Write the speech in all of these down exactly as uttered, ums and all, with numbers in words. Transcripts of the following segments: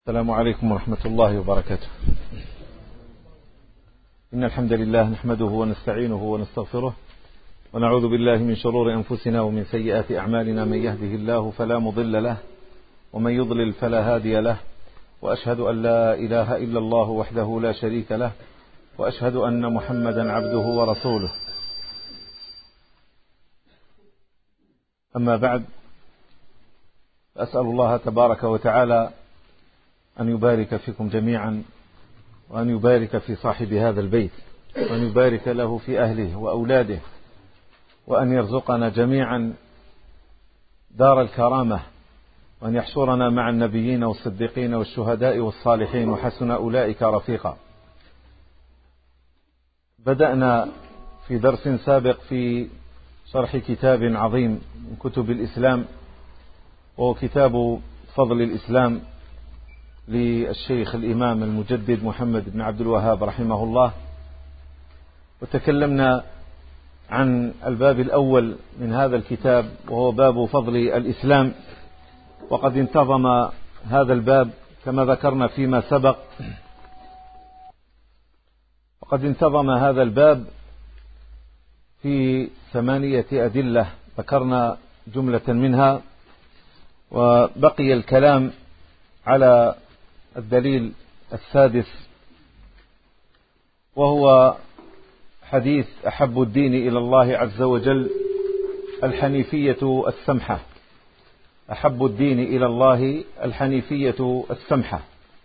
السلام عليكم ورحمة الله وبركاته. إن الحمد لله نحمده ونستعينه ونستغفره ونعوذ بالله من شرور أنفسنا ومن سيئات أعمالنا. من يهده الله فلا مضل له ومن يضلل فلا هادي له، وأشهد أن لا إله إلا الله وحده لا شريك له، وأشهد أن محمدا عبده ورسوله. أما بعد، أسأل الله تبارك وتعالى أن يبارك فيكم جميعا، وأن يبارك في صاحب هذا البيت، وأن يبارك له في أهله وأولاده، وأن يرزقنا جميعا دار الكرامة، وأن يحشرنا مع النبيين والصديقين والشهداء والصالحين وحسن أولئك رفيقا. بدأنا في درس سابق في شرح كتاب عظيم من كتب الإسلام، وهو كتاب فضل الإسلام للشيخ الإمام المجدد محمد بن عبد الوهاب رحمه الله. وتكلمنا عن الباب الأول من هذا الكتاب، وهو باب فضل الإسلام. وقد انتظم هذا الباب كما ذكرنا فيما سبق، وقد انتظم هذا الباب في ثمانية أدلة ذكرنا جملة منها، وبقي الكلام على الدليل السادس، وهو حديث أحب الدين إلى الله عز وجل الحنيفية السمحة. أحب الدين إلى الله الحنيفية السمحة.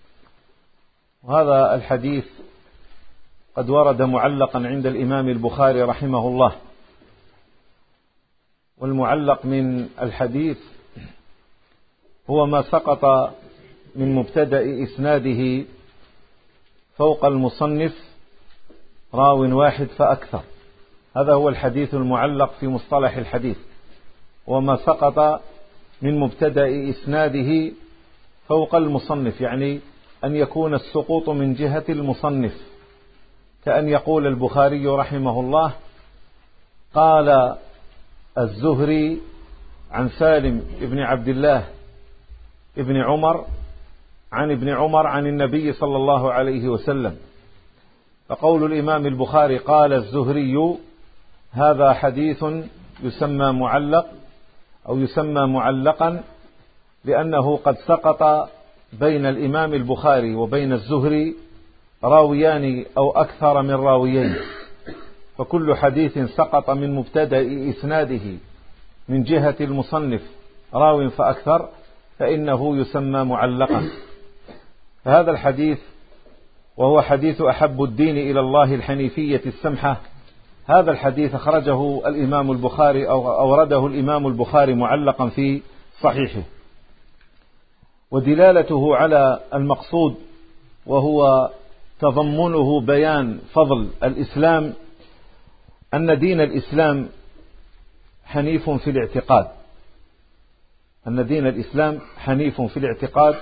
وهذا الحديث قد ورد معلقا عند الإمام البخاري رحمه الله. والمعلق من الحديث هو ما سقط من مبتدأ إسناده فوق المصنف راو واحد فأكثر. هذا هو الحديث المعلق في مصطلح الحديث، وما سقط من مبتدأ إسناده فوق المصنف، يعني أن يكون السقوط من جهة المصنف، كأن يقول البخاري رحمه الله: قال الزهري عن سالم ابن عبد الله ابن عمر عن ابن عمر عن النبي صلى الله عليه وسلم. فقول الإمام البخاري قال الزهري هذا حديث يسمى معلق، أو يسمى معلقا، لأنه قد سقط بين الإمام البخاري وبين الزهري راويان أو أكثر من راويين. فكل حديث سقط من مبتدأ إسناده من جهة المصنف راو فأكثر فإنه يسمى معلقا. فهذا الحديث، وهو حديث أحب الدين إلى الله الحنيفية السمحة، هذا الحديث أخرجه الإمام البخاري أو أورده الإمام البخاري معلقا في صحيحه. ودلالته على المقصود، وهو تضمنه بيان فضل الإسلام، أن دين الإسلام حنيف في الاعتقاد، أن دين الإسلام حنيف في الاعتقاد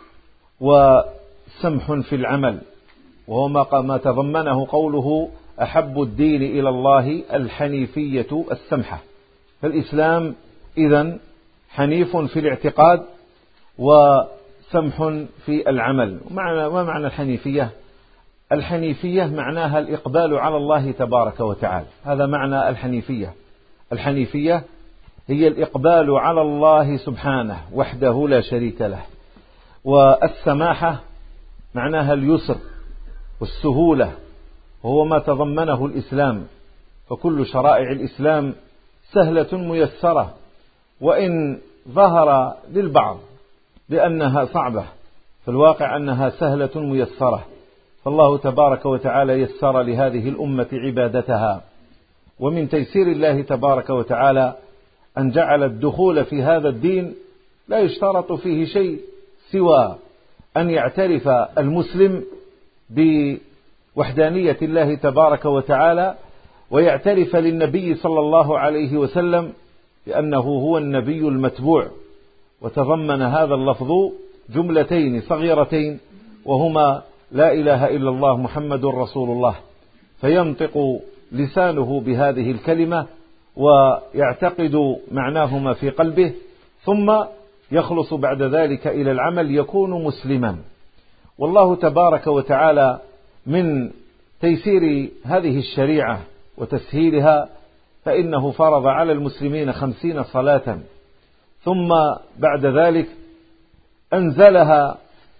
وسمح في العمل، وهو ما تضمنه قوله أحب الدين إلى الله الحنيفية السمحة. فالإسلام إذن حنيف في الاعتقاد وسمح في العمل. ما معنى الحنيفية؟ الحنيفية معناها الإقبال على الله تبارك وتعالى، هذا معنى الحنيفية. الحنيفية هي الإقبال على الله سبحانه وحده لا شريك له. والسماحة معناها اليسر والسهولة، وهو ما تضمنه الإسلام. فكل شرائع الإسلام سهلة ميسرة، وإن ظهر للبعض بأنها صعبة، فالواقع أنها سهلة ميسرة. فالله تبارك وتعالى يسر لهذه الأمة عبادتها. ومن تيسير الله تبارك وتعالى أن جعل الدخول في هذا الدين لا يشترط فيه شيء سوى أن يعترف المسلم بوحدانية الله تبارك وتعالى، ويعترف للنبي صلى الله عليه وسلم بأنه هو النبي المتبوع. وتضمن هذا اللفظ جملتين صغيرتين، وهما لا إله إلا الله محمد رسول الله. فينطق لسانه بهذه الكلمة ويعتقد معناهما في قلبه، ثم يخلص بعد ذلك إلى العمل يكون مسلما. والله تبارك وتعالى من تيسير هذه الشريعة وتسهيلها فإنه فرض على المسلمين خمسين صلاة، ثم بعد ذلك أنزلها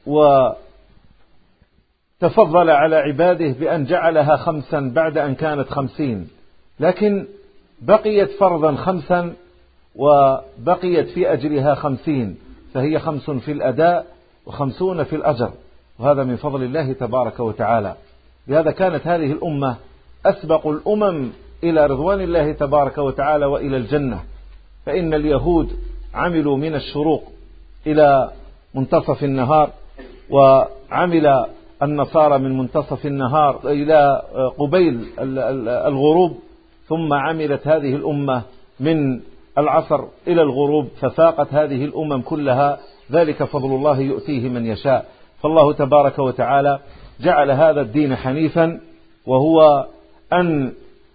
وتفضل على عباده بأن جعلها خمسا بعد أن كانت خمسين، لكن بقيت فرضا خمسا وبقيت في أجرها خمسين، فهي خمس في الأداء وخمسون في الأجر، وهذا من فضل الله تبارك وتعالى. لهذا كانت هذه الأمة أسبق الأمم إلى رضوان الله تبارك وتعالى وإلى الجنة، فإن اليهود عملوا من الشروق إلى منتصف النهار، وعمل النصارى من منتصف النهار إلى قبيل الغروب، ثم عملت هذه الأمة من العصر إلى الغروب، ففاقت هذه الأمم كلها. ذلك فضل الله يؤتيه من يشاء. فالله تبارك وتعالى جعل هذا الدين حنيفا، وهو أن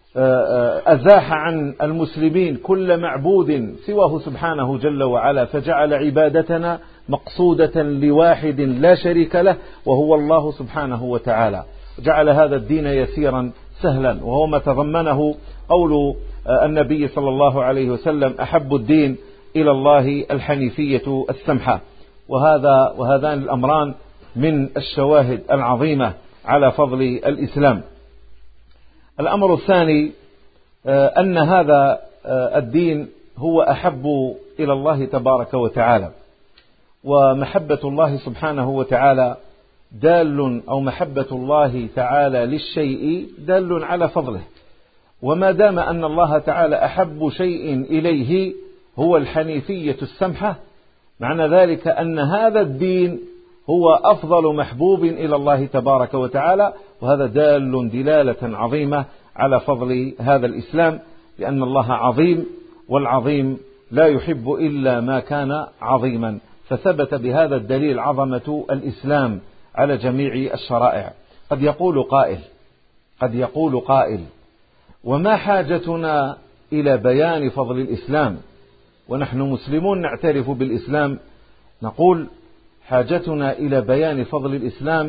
أزاح عن المسلمين كل معبود سواه سبحانه جل وعلا، فجعل عبادتنا مقصودة لواحد لا شريك له وهو الله سبحانه وتعالى. جعل هذا الدين يسيرا سهلا، وهو ما تضمنه قول النبي صلى الله عليه وسلم: أحب الدين إلى الله الحنيفية السمحة. وهذا وهذان الأمران من الشواهد العظيمة على فضل الإسلام. الأمر الثاني أن هذا الدين هو أحب إلى الله تبارك وتعالى، ومحبة الله سبحانه وتعالى دال أو محبة الله تعالى للشيء دال على فضله، وما دام أن الله تعالى أحب شيء إليه هو الحنيفية السمحة، معنى ذلك أن هذا الدين هو أفضل محبوب إلى الله تبارك وتعالى، وهذا دال دلالة عظيمة على فضل هذا الإسلام، لأن الله عظيم، والعظيم لا يحب إلا ما كان عظيما، فثبت بهذا الدليل عظمة الإسلام على جميع الشرائع. قد يقول قائل قد يقول قائل وما حاجتنا إلى بيان فضل الإسلام ونحن مسلمون نعترف بالإسلام؟ نقول حاجتنا إلى بيان فضل الإسلام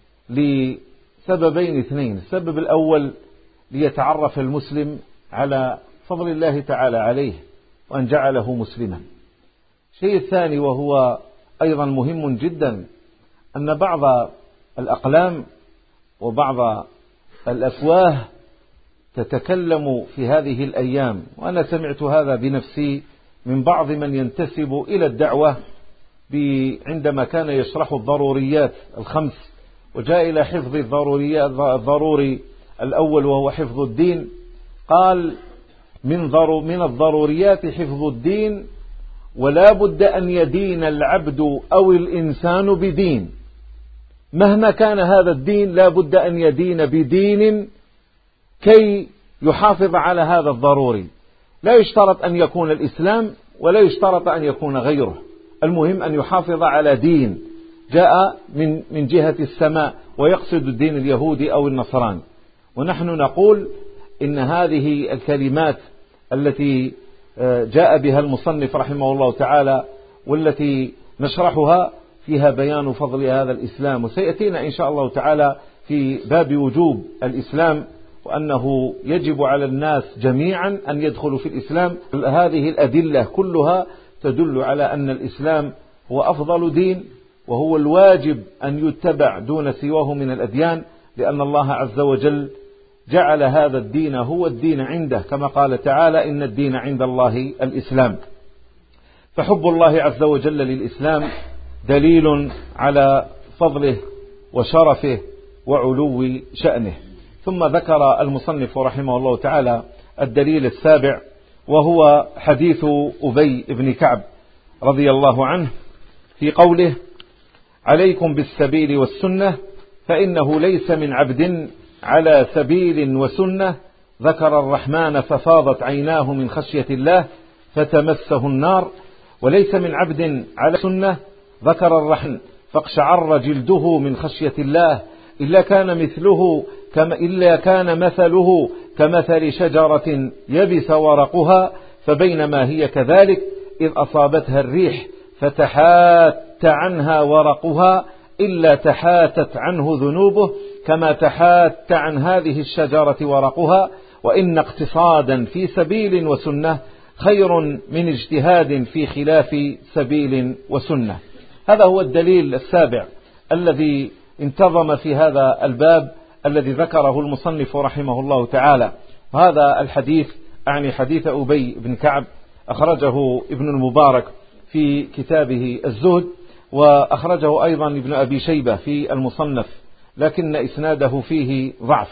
لسببين اثنين. السبب الأول ليتعرف المسلم على فضل الله تعالى عليه وأن جعله مسلما. الشيء الثاني وهو أيضا مهم جدا، أن بعض الأقلام وبعض الأفواه تتكلم في هذه الأيام، وأنا سمعت هذا بنفسي من بعض من ينتسب إلى الدعوة عندما كان يشرح الضروريات الخمس، وجاء إلى حفظ الضروريات الضروري الأول وهو حفظ الدين، قال من, ضرو من الضروريات حفظ الدين، ولا بد أن يدين العبد أو الإنسان بدين، مهما كان هذا الدين لا بد أن يدين بدين كي يحافظ على هذا الضروري. لا يشترط أن يكون الإسلام ولا يشترط أن يكون غيره، المهم أن يحافظ على دين جاء من من جهة السماء، ويقصد الدين اليهودي أو النصراني. ونحن نقول إن هذه الكلمات التي جاء بها المصنف رحمه الله تعالى والتي نشرحها فيها بيان فضل هذا الإسلام، وسيأتينا إن شاء الله تعالى في باب وجوب الإسلام، وأنه يجب على الناس جميعا أن يدخلوا في الإسلام. هذه الأدلة كلها تدل على أن الإسلام هو أفضل دين، وهو الواجب أن يتبع دون سواه من الأديان، لأن الله عز وجل جعل هذا الدين هو الدين عنده، كما قال تعالى: إن الدين عند الله الإسلام. فحب الله عز وجل للإسلام دليل على فضله وشرفه وعلو شأنه. ثم ذكر المصنف رحمه الله تعالى الدليل السابع، وهو حديث أبي بن كعب رضي الله عنه في قوله: عليكم بالسبيل والسنة فإنه ليس من عبد على سبيل وسنة ذكر الرحمن ففاضت عيناه من خشية الله فتمسه النار، وليس من عبد على سنة ذكر الرحمن فاقشعر جلده من خشية الله إلا كان مثله كما إلا كان مثله كمثل شجرة يبس ورقها فبينما هي كذلك إذ أصابتها الريح فتحات عنها ورقها إلا تحاتت عنه ذنوبه كما تحات عن هذه الشجرة ورقها، وإن اقتصادا في سبيل وسنة خير من اجتهاد في خلاف سبيل وسنة. هذا هو الدليل السابع الذي انتظم في هذا الباب الذي ذكره المصنف رحمه الله تعالى. وهذا الحديث أعني حديث أبي بن كعب أخرجه ابن المبارك في كتابه الزهد، وأخرجه أيضا ابن أبي شيبة في المصنف، لكن إسناده فيه ضعف.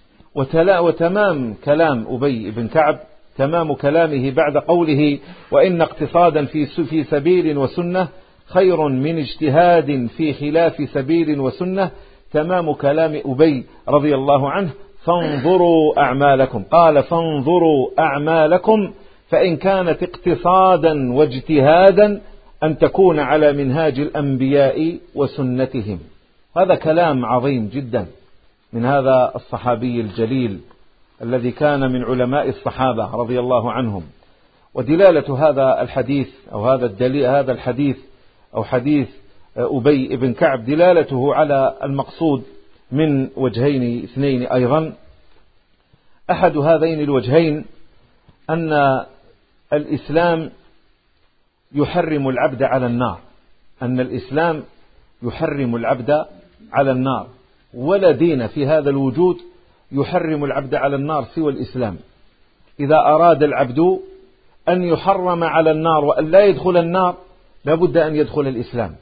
وتمام كلام أبي بن كعب، تمام كلامه بعد قوله وإن اقتصادا في سبيل وسنة خير من اجتهاد في خلاف سبيل وسنة، تمام كلام أبي رضي الله عنه فانظروا أعمالكم. قال فانظروا أعمالكم، فإن كانت اقتصادا واجتهادا أن تكون على منهاج الأنبياء وسنتهم. هذا كلام عظيم جدا من هذا الصحابي الجليل الذي كان من علماء الصحابة رضي الله عنهم. ودلالة هذا الحديث أو هذا الدليل هذا الحديث أو حديث أبي بن كعب دلالته على المقصود من وجهين اثنين أيضا. أحد هذين الوجهين أن الإسلام يحرم العبد على النار، أن الإسلام يحرم العبد على النار، ولا دين في هذا الوجود يحرم العبد على النار سوى الإسلام. إذا أراد العبد أن يحرم على النار وأن لا يدخل النار لابد أن يدخل الإسلام.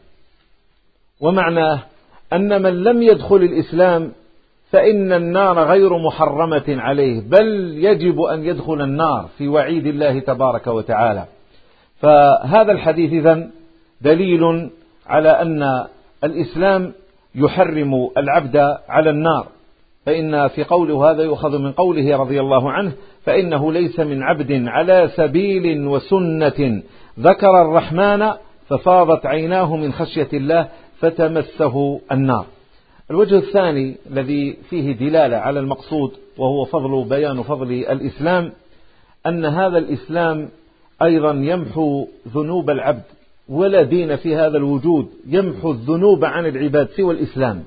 ومعناه أن من لم يدخل الإسلام فإن النار غير محرمة عليه، بل يجب أن يدخل النار في وعيد الله تبارك وتعالى. فهذا الحديث إذن دليل على أن الإسلام يحرم العبد على النار. فإن في قوله هذا يؤخذ من قوله رضي الله عنه فإنه ليس من عبد على سبيل وسنة ذكر الرحمن ففاضت عيناه من خشية الله فتمسه النار. الوجه الثاني الذي فيه دلالة على المقصود وهو فضل بيان فضل الإسلام، أن هذا الإسلام أيضا يمحو ذنوب العبد، ولا دين في هذا الوجود يمحو الذنوب عن العباد سوى الإسلام.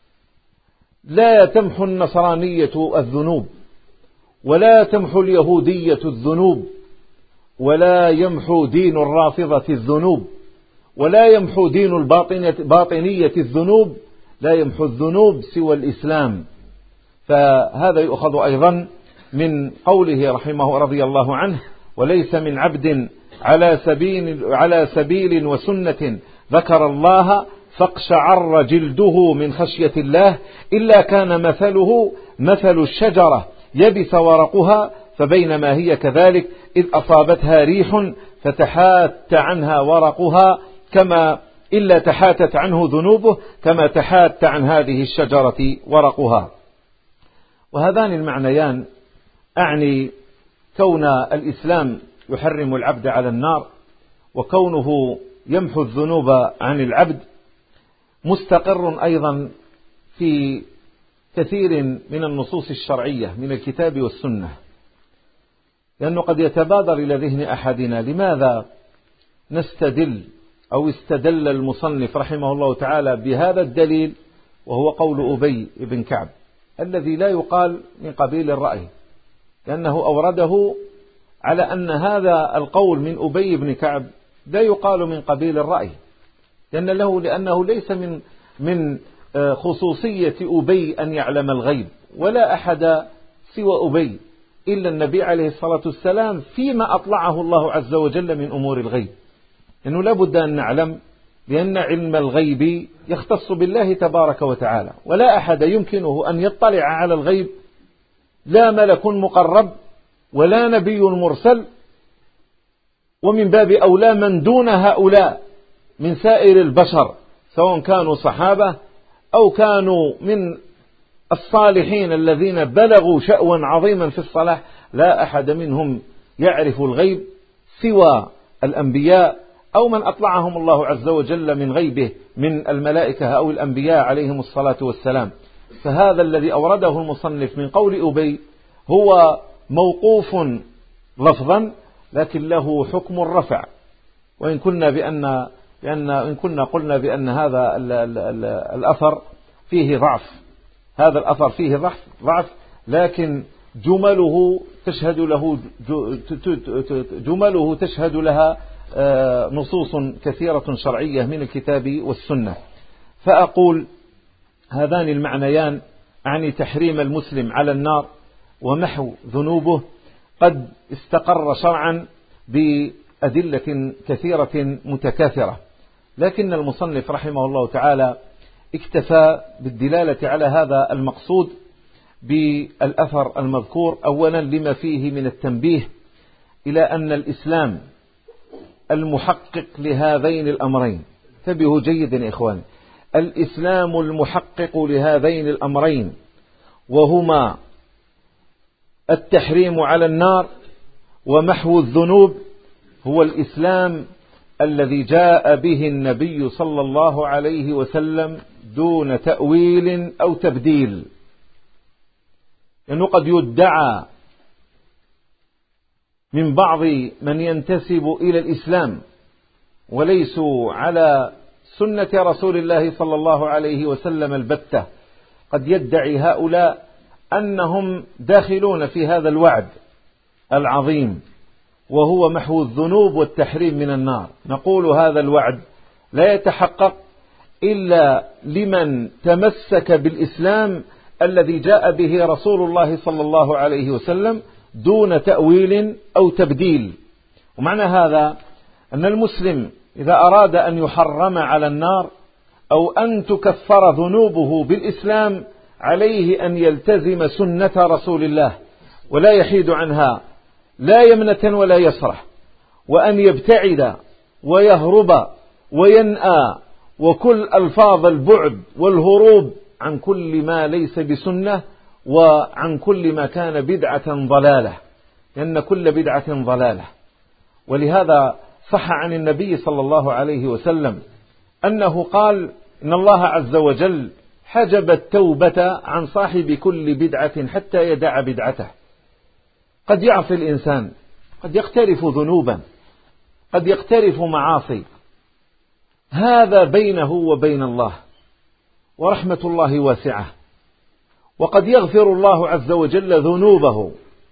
لا تمحو النصرانية الذنوب، ولا تمحو اليهودية الذنوب، ولا يمحو دين الرافضة الذنوب، ولا يمحو دين الباطنية الذنوب، لا يمحو الذنوب سوى الإسلام. فهذا يؤخذ أيضا من قوله رحمه رضي الله عنه وليس من عبد على سبيل, على سبيل وسنة ذكر الله فاقشعر جلده من خشية الله إلا كان مثله مثل الشجرة يبس ورقها فبينما هي كذلك إذ أصابتها ريح فتحات عنها ورقها كما إلا تحاتت عنه ذنوبه كما تحات عن هذه الشجرة ورقها. وهذان المعنيان أعني كون الإسلام يحرم العبد على النار وكونه يمحو الذنوب عن العبد مستقر أيضا في كثير من النصوص الشرعية من الكتاب والسنة، لأنه قد يتبادر إلى ذهن أحدنا لماذا نستدل أو استدل المصنف رحمه الله تعالى بهذا الدليل وهو قول أبي بن كعب الذي لا يقال من قبيل الرأي، لأنه أورده على أن هذا القول من أبي بن كعب لا يقال من قبيل الرأي، لأن له لأنه ليس من من خصوصية أبي أن يعلم الغيب، ولا أحد سوى أبي إلا النبي عليه الصلاة والسلام فيما أطلعه الله عز وجل من أمور الغيب، لأنه لا بد أن نعلم لأن علم الغيب يختص بالله تبارك وتعالى، ولا أحد يمكنه أن يطلع على الغيب، لا ملك مقرب ولا نبي مرسل، ومن باب أولى من دون هؤلاء من سائر البشر سواء كانوا صحابة أو كانوا من الصالحين الذين بلغوا شأوا عظيما في الصلاح، لا أحد منهم يعرف الغيب سوى الأنبياء أو من أطلعهم الله عز وجل من غيبه من الملائكة أو الأنبياء عليهم الصلاة والسلام. فهذا الذي أورده المصنف من قول أبي هو موقوف لفظا لكن له حكم الرفع، وإن كنا بأن لأن إن كنا قلنا بأن هذا ال ال ال الأثر فيه ضعف، هذا الأثر فيه ضعف ضعف لكن جمله تشهد له جمله تشهد لها نصوص كثيرة شرعية من الكتاب والسنة. فأقول هذان المعنيان أعني تحريم المسلم على النار ومحو ذنوبه قد استقر شرعا بأدلة كثيرة متكاثرة، لكن المصنف رحمه الله تعالى اكتفى بالدلالة على هذا المقصود بالأثر المذكور، أولا لما فيه من التنبيه إلى أن الإسلام المحقق لهذين الأمرين، انتبهوا جيدا يا إخوان، الإسلام المحقق لهذين الأمرين وهما التحريم على النار ومحو الذنوب هو الإسلام الذي جاء به النبي صلى الله عليه وسلم دون تأويل أو تبديل. لأنه قد يدعى من بعض من ينتسب إلى الإسلام وليسوا على سنة رسول الله صلى الله عليه وسلم البتة، قد يدعي هؤلاء أنهم داخلون في هذا الوعد العظيم وهو محو الذنوب والتحريم من النار. نقول هذا الوعد لا يتحقق إلا لمن تمسك بالإسلام الذي جاء به رسول الله صلى الله عليه وسلم دون تأويل أو تبديل. ومعنى هذا أن المسلم إذا أراد أن يحرم على النار أو أن تكفر ذنوبه بالإسلام عليه أن يلتزم سنة رسول الله ولا يحيد عنها لا يمنة ولا يسرح، وأن يبتعد ويهرب وينأى وكل ألفاظ البعد والهروب عن كل ما ليس بسنة وعن كل ما كان بدعة ضلالة، لأن كل بدعة ضلالة. ولهذا صح عن النبي صلى الله عليه وسلم أنه قال إن الله عز وجل حجب التوبة عن صاحب كل بدعة حتى يدع بدعته. قد يعصي الإنسان، قد يقترف ذنوبا، قد يقترف معاصي، هذا بينه وبين الله، ورحمة الله واسعة، وقد يغفر الله عز وجل ذنوبه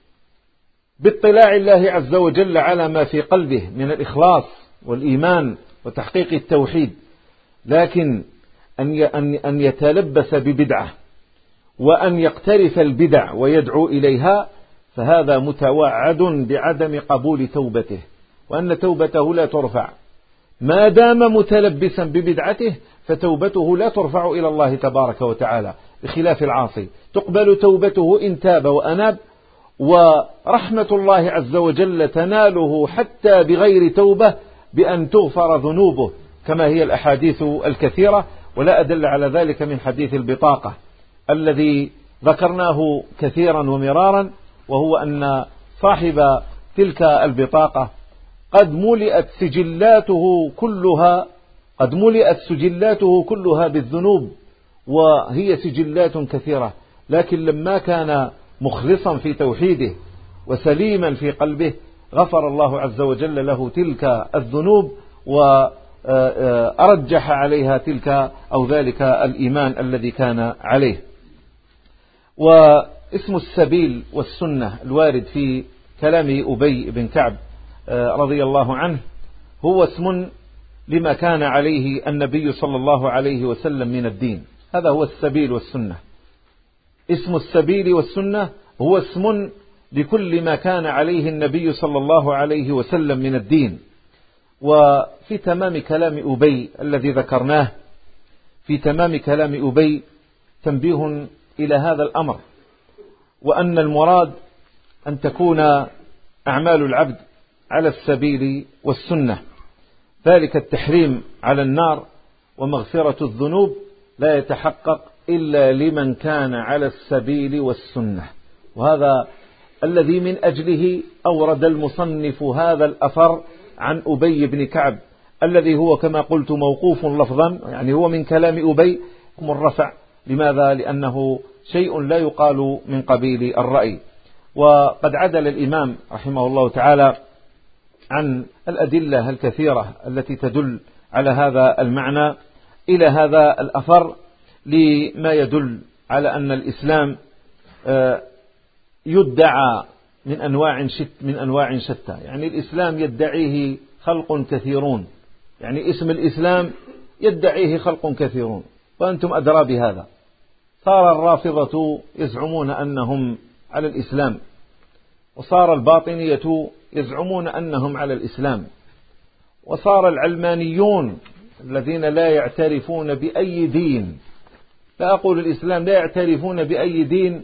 باطلاع الله عز وجل على ما في قلبه من الإخلاص والإيمان وتحقيق التوحيد. لكن أن يتلبس ببدعة وأن يقترف البدع ويدعو إليها فهذا متوعد بعدم قبول توبته، وأن توبته لا ترفع ما دام متلبسا ببدعته، فتوبته لا ترفع إلى الله تبارك وتعالى، بخلاف العاصي تقبل توبته إن تاب وأناب، ورحمة الله عز وجل تناله حتى بغير توبة بأن تغفر ذنوبه، كما هي الأحاديث الكثيرة. ولا أدل على ذلك من حديث البطاقة الذي ذكرناه كثيرا ومرارا، وهو أن صاحب تلك البطاقة قد ملئت سجلاته كلها قد ملئت سجلاته كلها بالذنوب، وهي سجلات كثيرة، لكن لما كان مخلصا في توحيده وسليما في قلبه غفر الله عز وجل له تلك الذنوب وأرجح عليها تلك أو ذلك الإيمان الذي كان عليه. واسم السبيل والسنة الوارد في كلام أبي بن كعب رضي الله عنه هو اسم لما كان عليه النبي صلى الله عليه وسلم من الدين، هذا هو السبيل والسنة. اسم السبيل والسنة هو اسم لكل ما كان عليه النبي صلى الله عليه وسلم من الدين. وفي تمام كلام أبي الذي ذكرناه، في تمام كلام أبي تنبيه إلى هذا الأمر، وأن المراد أن تكون أعمال العبد على السبيل والسنة، ذلك التحريم على النار ومغفرة الذنوب لا يتحقق إلا لمن كان على السبيل والسنة. وهذا الذي من أجله أورد المصنف هذا الأثر عن أبي بن كعب الذي هو كما قلت موقوف لفظا، يعني هو من كلام أبي مرفع. لماذا؟ لأنه شيء لا يقال من قبيل الرأي. وقد عدل الإمام رحمه الله تعالى عن الأدلة الكثيرة التي تدل على هذا المعنى إلى هذا الأثر لما يدل على أن الإسلام يدعى من أنواع شت من أنواع شتى. يعني الإسلام يدعيه خلق كثيرون، يعني اسم الإسلام يدعيه خلق كثيرون، وأنتم أدرى بهذا. صار الرافضة يزعمون أنهم على الإسلام، وصار الباطنية يزعمون أنهم على الإسلام، وصار العلمانيون الذين لا يعترفون بأي دين، لا أقول الإسلام، لا يعترفون بأي دين،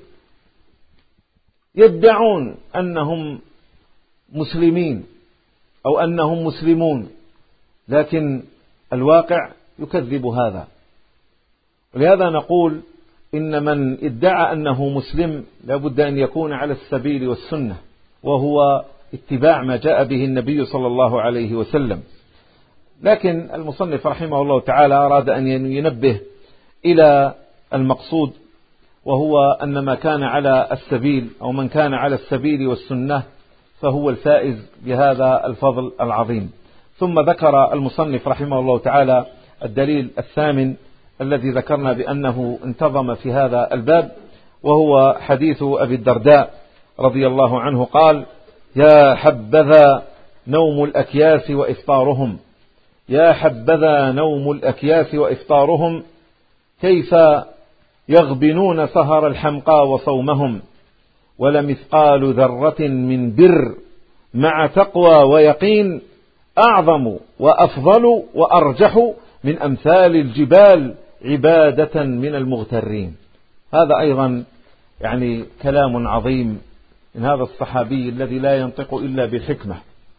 يدعون أنهم مسلمين أو أنهم مسلمون، لكن الواقع يكذب هذا. ولهذا نقول إن من ادعى أنه مسلم لا بد أن يكون على السبيل والسنة، وهو اتباع ما جاء به النبي صلى الله عليه وسلم. لكن المصنف رحمه الله تعالى أراد أن ينبه إلى المقصود، وهو أن ما كان على السبيل أو من كان على السبيل والسنة فهو الفائز بهذا الفضل العظيم. ثم ذكر المصنف رحمه الله تعالى الدليل الثامن الذي ذكرنا بأنه انتظم في هذا الباب، وهو حديث أبي الدرداء رضي الله عنه قال: يا حبذا نوم الأكياس وإفطارهم، يا حبذا نوم الأكياس وإفطارهم، كيف يغبنون سهر الحمقى وصومهم، ولمثقال ذرة من بر مع تقوى ويقين أعظم وأفضل وأرجح من أمثال الجبال عبادة من المغترين. هذا أيضا يعني كلام عظيم من هذا الصحابي الذي لا ينطق إلا بالحكمة.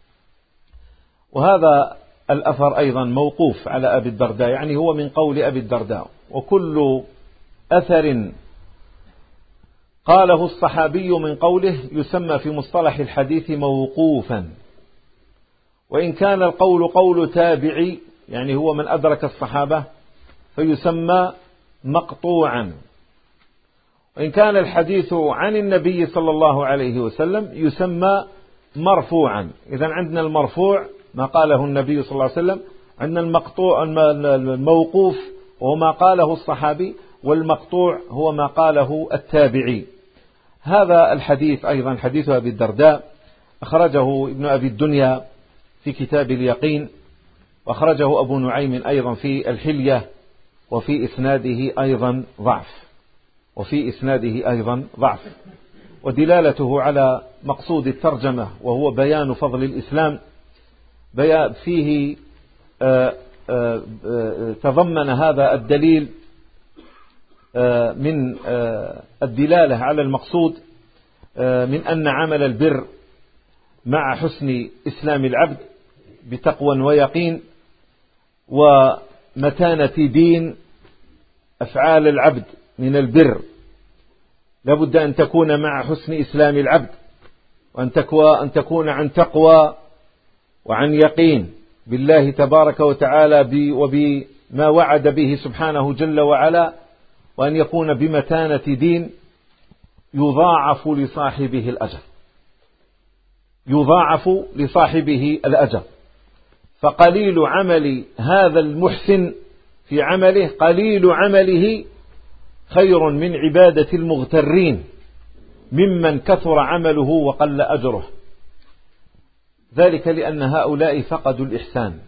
وهذا الأثر أيضا موقوف على أبي الدرداء، يعني هو من قول أبي الدرداء، وكل أثر قاله الصحابي من قوله يسمى في مصطلح الحديث موقوفا، وإن كان القول قول تابعي يعني هو من أدرك الصحابة فيسمى مقطوعا، وإن كان الحديث عن النبي صلى الله عليه وسلم يسمى مرفوعا. إذن عندنا المرفوع ما قاله النبي صلى الله عليه وسلم، عندنا المقطوع الموقوف وهو ما قاله الصحابي، والمقطوع هو ما قاله التابعي. هذا الحديث أيضا حديث أبي الدرداء أخرجه ابن أبي الدنيا في كتاب اليقين، وأخرجه أبو نعيم أيضا في الحلية، وفي إسناده أيضا ضعف وفي إسناده أيضا ضعف ودلالته على مقصود الترجمة وهو بيان فضل الإسلام. فيه تضمن هذا الدليل من الدلالة على المقصود من أن عمل البر مع حسن إسلام العبد بتقوى ويقين ومتانة دين، أفعال العبد من البر لابد أن تكون مع حسن إسلام العبد، وأن تكوى أن تكون عن تقوى وعن يقين بالله تبارك وتعالى وبما وعد به سبحانه جل وعلا، وأن يكون بمتانة دين يضاعف لصاحبه الأجر يضاعف لصاحبه الأجر. فقليل عمل هذا المحسن في عمله قليل عمله خير من عبادة المغترين ممن كثر عمله وقل أجره، ذلك لأن هؤلاء فقدوا الإحسان.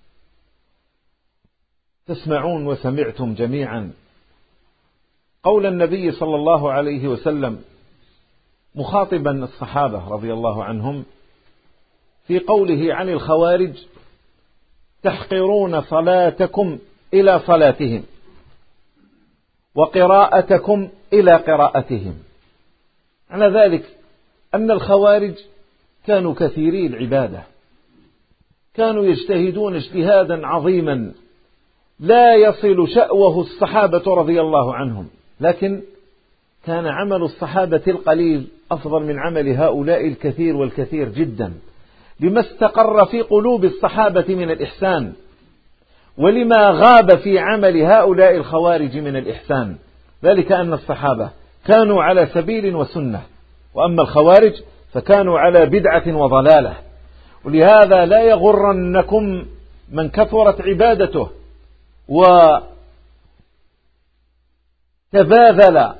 تسمعون وسمعتم جميعا قول النبي صلى الله عليه وسلم مخاطبا الصحابة رضي الله عنهم في قوله عن الخوارج: تحقرون صلاتكم إلى صلاتهم وقراءتكم إلى قراءتهم. على ذلك أن الخوارج كانوا كثيري العبادة، كانوا يجتهدون اجتهادا عظيما لا يصل شأوه الصحابة رضي الله عنهم، لكن كان عمل الصحابة القليل أفضل من عمل هؤلاء الكثير والكثير جدا، لما استقر في قلوب الصحابة من الإحسان، ولما غاب في عمل هؤلاء الخوارج من الإحسان، ذلك أن الصحابة كانوا على سبيل وسنة، وأما الخوارج فكانوا على بدعة وضلالة. ولهذا لا يغرنكم من كثرت عبادته وتباذل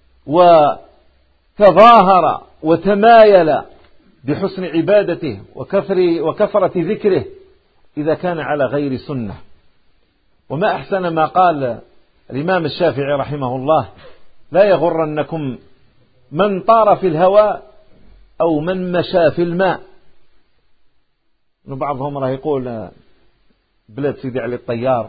وتظاهر وتمايل بحسن عبادته وكثر وكثرة ذكره إذا كان على غير سنة. وما أحسن ما قال الإمام الشافعي رحمه الله: لا يغرنكم من طار في الهواء أو من مشى في الماء. بعضهم راه يقول بلاد سيدي علي الطيار،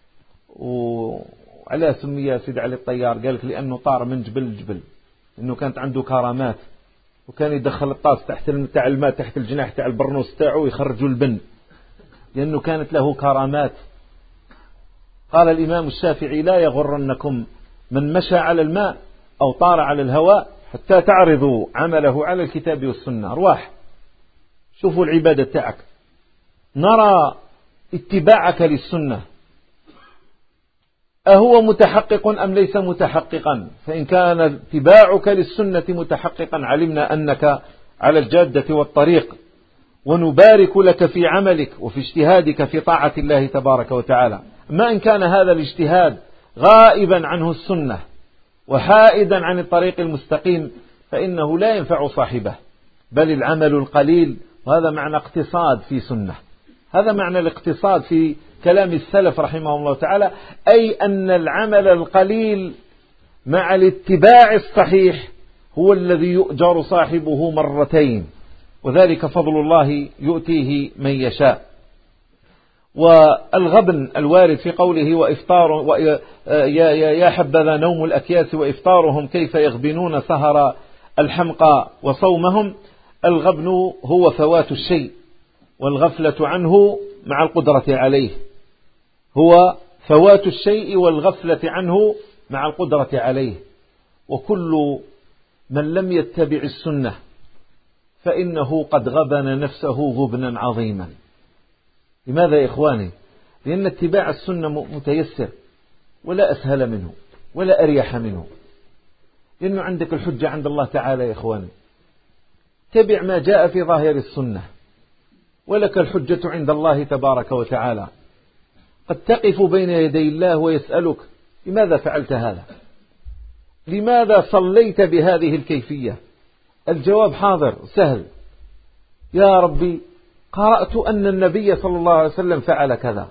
وعلى سمي سيدي علي الطيار؟ قال لك لأنه طار من جبل لجبل، إنه كانت عنده كرامات، وكان يدخل الطاس تحت تاع الماء تحت الجناح تاع البرنوس تاعه ويخرجوا البن، لأنه كانت له كرامات. قال الإمام الشافعي: لا يغرنكم من مشى على الماء أو طار على الهواء حتى تعرضوا عمله على الكتاب والسنة. أرواح شوفوا العبادة تاعك، نرى اتباعك للسنة أهو متحقق أم ليس متحققا. فإن كان اتباعك للسنة متحققا علمنا أنك على الجادة والطريق، ونبارك لك في عملك وفي اجتهادك في طاعة الله تبارك وتعالى. ما إن كان هذا الاجتهاد غائبا عنه السنة وحائدا عن الطريق المستقيم فإنه لا ينفع صاحبه، بل العمل القليل. وهذا معنى اقتصاد في سنة، هذا معنى الاقتصاد في كلام السلف رحمه الله تعالى، أي أن العمل القليل مع الاتباع الصحيح هو الذي يؤجر صاحبه مرتين، وذلك فضل الله يؤتيه من يشاء. والغبن الوارد في قوله: وإفطار يا حبذا نوم الأكياس وإفطارهم كيف يغبنون سهر الحمقى وصومهم. الغبن هو فوات الشيء والغفلة عنه مع القدرة عليه، هو فوات الشيء والغفلة عنه مع القدرة عليه. وكل من لم يتبع السنة فإنه قد غبن نفسه غبنا عظيما. لماذا يا إخواني؟ لأن اتباع السنة متيسر ولا أسهل منه ولا أريح منه، لأنه عندك الحجة عند الله تعالى يا إخواني. تبع ما جاء في ظاهر السنة ولك الحجة عند الله تبارك وتعالى. قد تقف بين يدي الله ويسألك: لماذا فعلت هذا؟ لماذا صليت بهذه الكيفية؟ الجواب حاضر سهل: يا ربي قرأت أن النبي صلى الله عليه وسلم فعل كذا،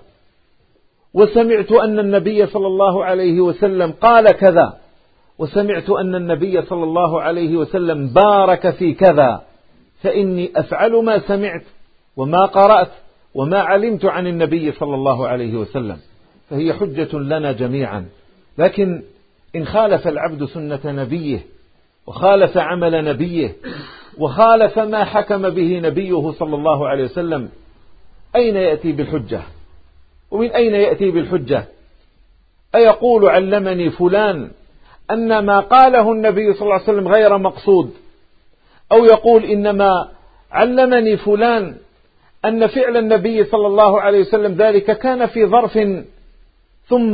وسمعت أن النبي صلى الله عليه وسلم قال كذا، وسمعت أن النبي صلى الله عليه وسلم بارك في كذا، فإني أفعل ما سمعت وما قرأت وما علمت عن النبي صلى الله عليه وسلم. فهي حجة لنا جميعا. لكن إن خالف العبد سنة نبيه وخالف عمل نبيه وخالف ما حكم به نبيه صلى الله عليه وسلم، أين يأتي بالحجة؟ ومن أين يأتي بالحجة؟ أيقول علمني فلان أن ما قاله النبي صلى الله عليه وسلم غير مقصود، أو يقول إنما علمني فلان أن فعل النبي صلى الله عليه وسلم ذلك كان في ظرف ثم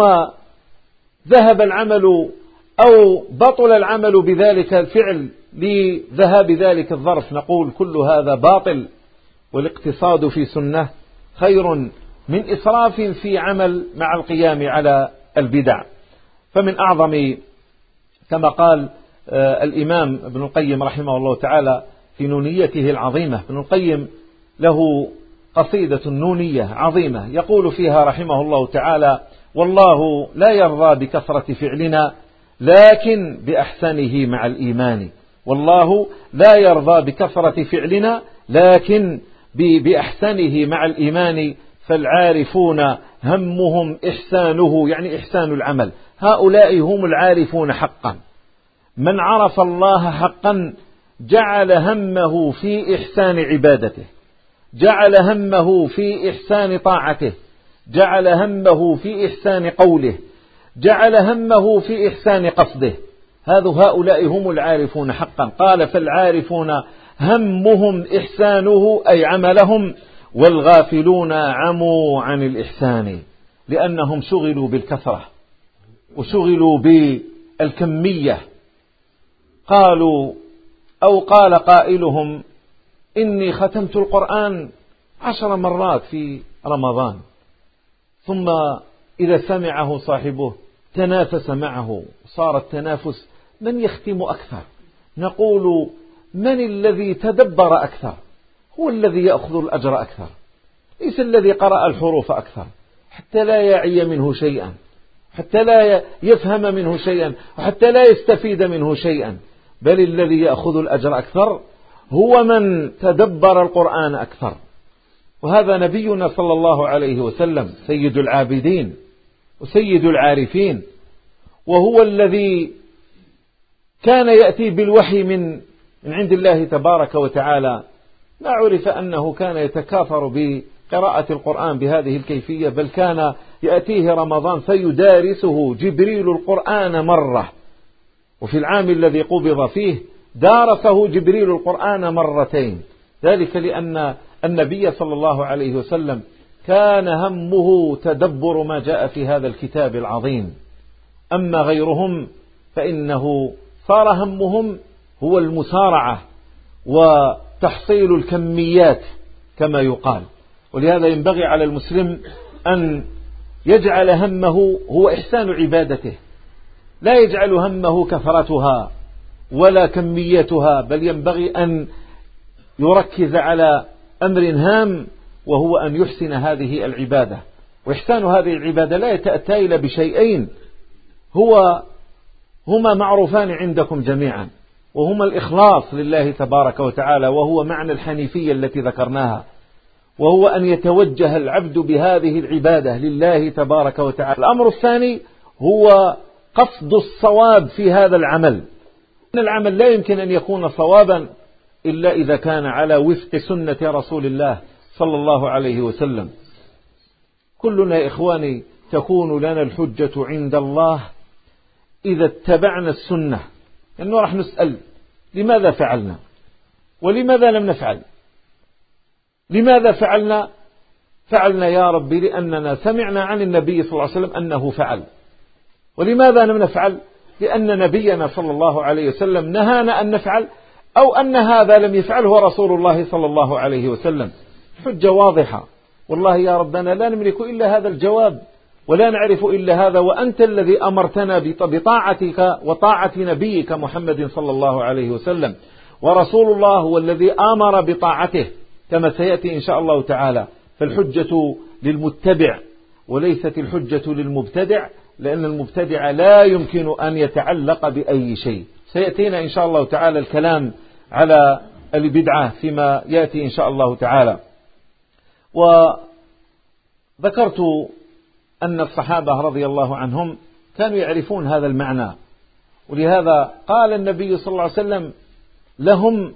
ذهب العمل أو بطل العمل بذلك الفعل لذهاب ذلك الظرف. نقول كل هذا باطل، والاقتصاد في سنة خير من إسراف في عمل مع القيام على البدع. فمن أعظم كما قال آه الإمام ابن القيم رحمه الله تعالى في نونيته العظيمة، ابن القيم له قصيدة نونية عظيمة يقول فيها رحمه الله تعالى: والله لا يرضى بكثرة فعلنا لكن بأحسنه مع الإيمان. والله لا يرضى بكثرة فعلنا لكن بأحسنه مع الإيمان. فالعارفون همهم إحسانه، يعني إحسان العمل. هؤلاء هم العارفون حقا. من عرف الله حقا جعل همه في إحسان عبادته، جعل همه في إحسان طاعته، جعل همه في إحسان قوله، جعل همه في إحسان قصده. هذا هؤلاء هم العارفون حقا. قال: فالعارفون همهم إحسانه أي عملهم، والغافلون عموا عن الإحسان، لأنهم شغلوا بالكثرة وشغلوا بالكمية. قالوا أو قال قائلهم: إني ختمت القرآن عشر مرات في رمضان، ثم إذا سمعه صاحبه تنافس معه، صار التنافس من يختم أكثر. نقول من الذي تدبر أكثر؟ هو الذي يأخذ الأجر أكثر، ليس الذي قرأ الحروف أكثر، حتى لا يعي منه شيئا، حتى لا يفهم منه شيئا، وحتى لا يستفيد منه شيئا، بل الذي يأخذ الأجر أكثر هو من تدبر القرآن أكثر. وهذا نبينا صلى الله عليه وسلم سيد العابدين وسيد العارفين، وهو الذي كان يأتي بالوحي من من عند الله تبارك وتعالى. ما عرف أنه كان يتكاثر بقراءة القرآن بهذه الكيفية، بل كان يأتيه رمضان فيدارسه جبريل القرآن مرة، وفي العام الذي قبض فيه دارسه جبريل القرآن مرتين، ذلك لأن النبي صلى الله عليه وسلم كان همه تدبر ما جاء في هذا الكتاب العظيم. أما غيرهم فإنه صار همهم هو المسارعة وتحصيل الكميات كما يقال. ولهذا ينبغي على المسلم أن يجعل همه هو إحسان عبادته، لا يجعل همه كثرتها ولا كميتها، بل ينبغي أن يركز على أمر هام، وهو أن يحسن هذه العبادة. وإحسان هذه العبادة لا يتأتى إلا بشيئين هو هما معروفان عندكم جميعا، وهما الإخلاص لله تبارك وتعالى، وهو معنى الحنيفية التي ذكرناها، وهو أن يتوجه العبد بهذه العبادة لله تبارك وتعالى. الأمر الثاني هو قصد الصواب في هذا العمل. إن العمل لا يمكن أن يكون صوابا إلا إذا كان على وفق سنة رسول الله صلى الله عليه وسلم. كلنا يا إخواني تكون لنا الحجة عند الله إذا اتبعنا السنة، لأنه راح نسأل لماذا فعلنا ولماذا لم نفعل. لماذا فعلنا؟ فعلنا يا ربي لأننا سمعنا عن النبي صلى الله عليه وسلم أنه فعل. ولماذا لم نفعل؟ لأن نبينا صلى الله عليه وسلم نهانا أن نفعل، أو أن هذا لم يفعله رسول الله صلى الله عليه وسلم. حجة واضحة. والله يا ربنا لا نملك إلا هذا الجواب، ولا نعرف إلا هذا، وأنت الذي أمرتنا بطاعتك وطاعة نبيك محمد صلى الله عليه وسلم، ورسول الله هو الذي أمر بطاعته كما سيأتي إن شاء الله تعالى. فالحجة للمتبع وليست الحجة للمبتدع، لأن المبتدع لا يمكن أن يتعلق بأي شيء. سيأتينا إن شاء الله تعالى الكلام على البدعة فيما يأتي إن شاء الله تعالى. وذكرت أن الصحابة رضي الله عنهم كانوا يعرفون هذا المعنى، ولهذا قال النبي صلى الله عليه وسلم لهم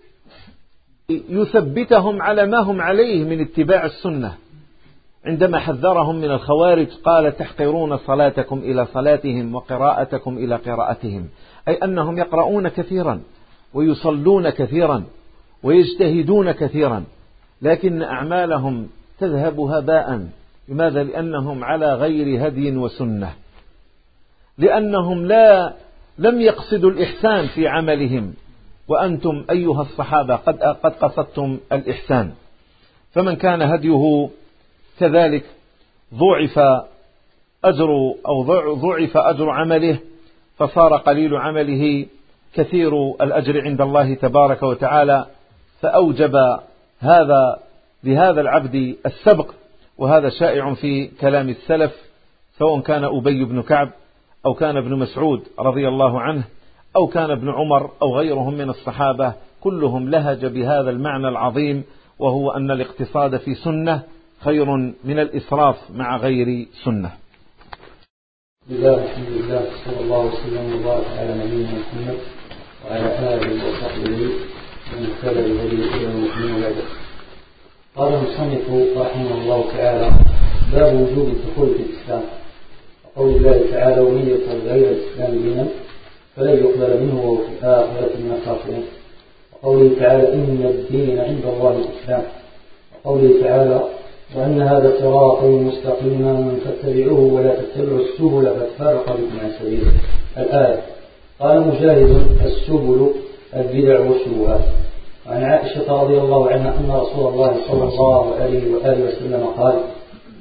يثبتهم على ما هم عليه من اتباع السنة. عندما حذرهم من الخوارج قال تحقرون صلاتكم إلى صلاتهم وقراءتكم إلى قراءتهم، أي أنهم يقرؤون كثيرا ويصلون كثيرا ويجتهدون كثيرا، لكن أعمالهم تذهب هباء. لماذا؟ لأنهم على غير هدي وسنة، لأنهم لا لم يقصدوا الإحسان في عملهم، وأنتم أيها الصحابة قد قد قصدتم الإحسان. فمن كان هديه كذلك ضعف أجر أو ضعف أجر عمله، فصار قليل عمله كثير الأجر عند الله تبارك وتعالى، فأوجب هذا لهذا العبد السبق. وهذا شائع في كلام السلف، سواء كان أبي بن كعب أو كان ابن مسعود رضي الله عنه أو كان ابن عمر أو غيرهم من الصحابة، كلهم لهج بهذا المعنى العظيم، وهو أن الاقتصاد في سنة خير من الإسراف مع غير سنة. بسم الله الحمد لله صلى الله وسلم وبارك على نبينا محمد وعلى آله وصحبه ومن اهتدى بهديه إلى يوم الدين وبعد. قال المصنف رحمه الله تعالى: باب وجوب الدخول في الإسلام. وقول الله تعالى: ومن يبتغي غير الإسلام دينا فلن يقبل منه وهو في الآخرة من الخاسرين. وقوله تعالى: إن الدين عند الله الإسلام. وقوله تعالى: وأن هذا صراطي مستقيما فاتبعوه ولا تتبعوا السبل فتفرق بكم عن سبيله. الآية. قال مجاهد: السبل البدع والشبهات. وعن عائشة رضي الله عنها أن رسول الله صلى الله عليه وآله وسلم قال: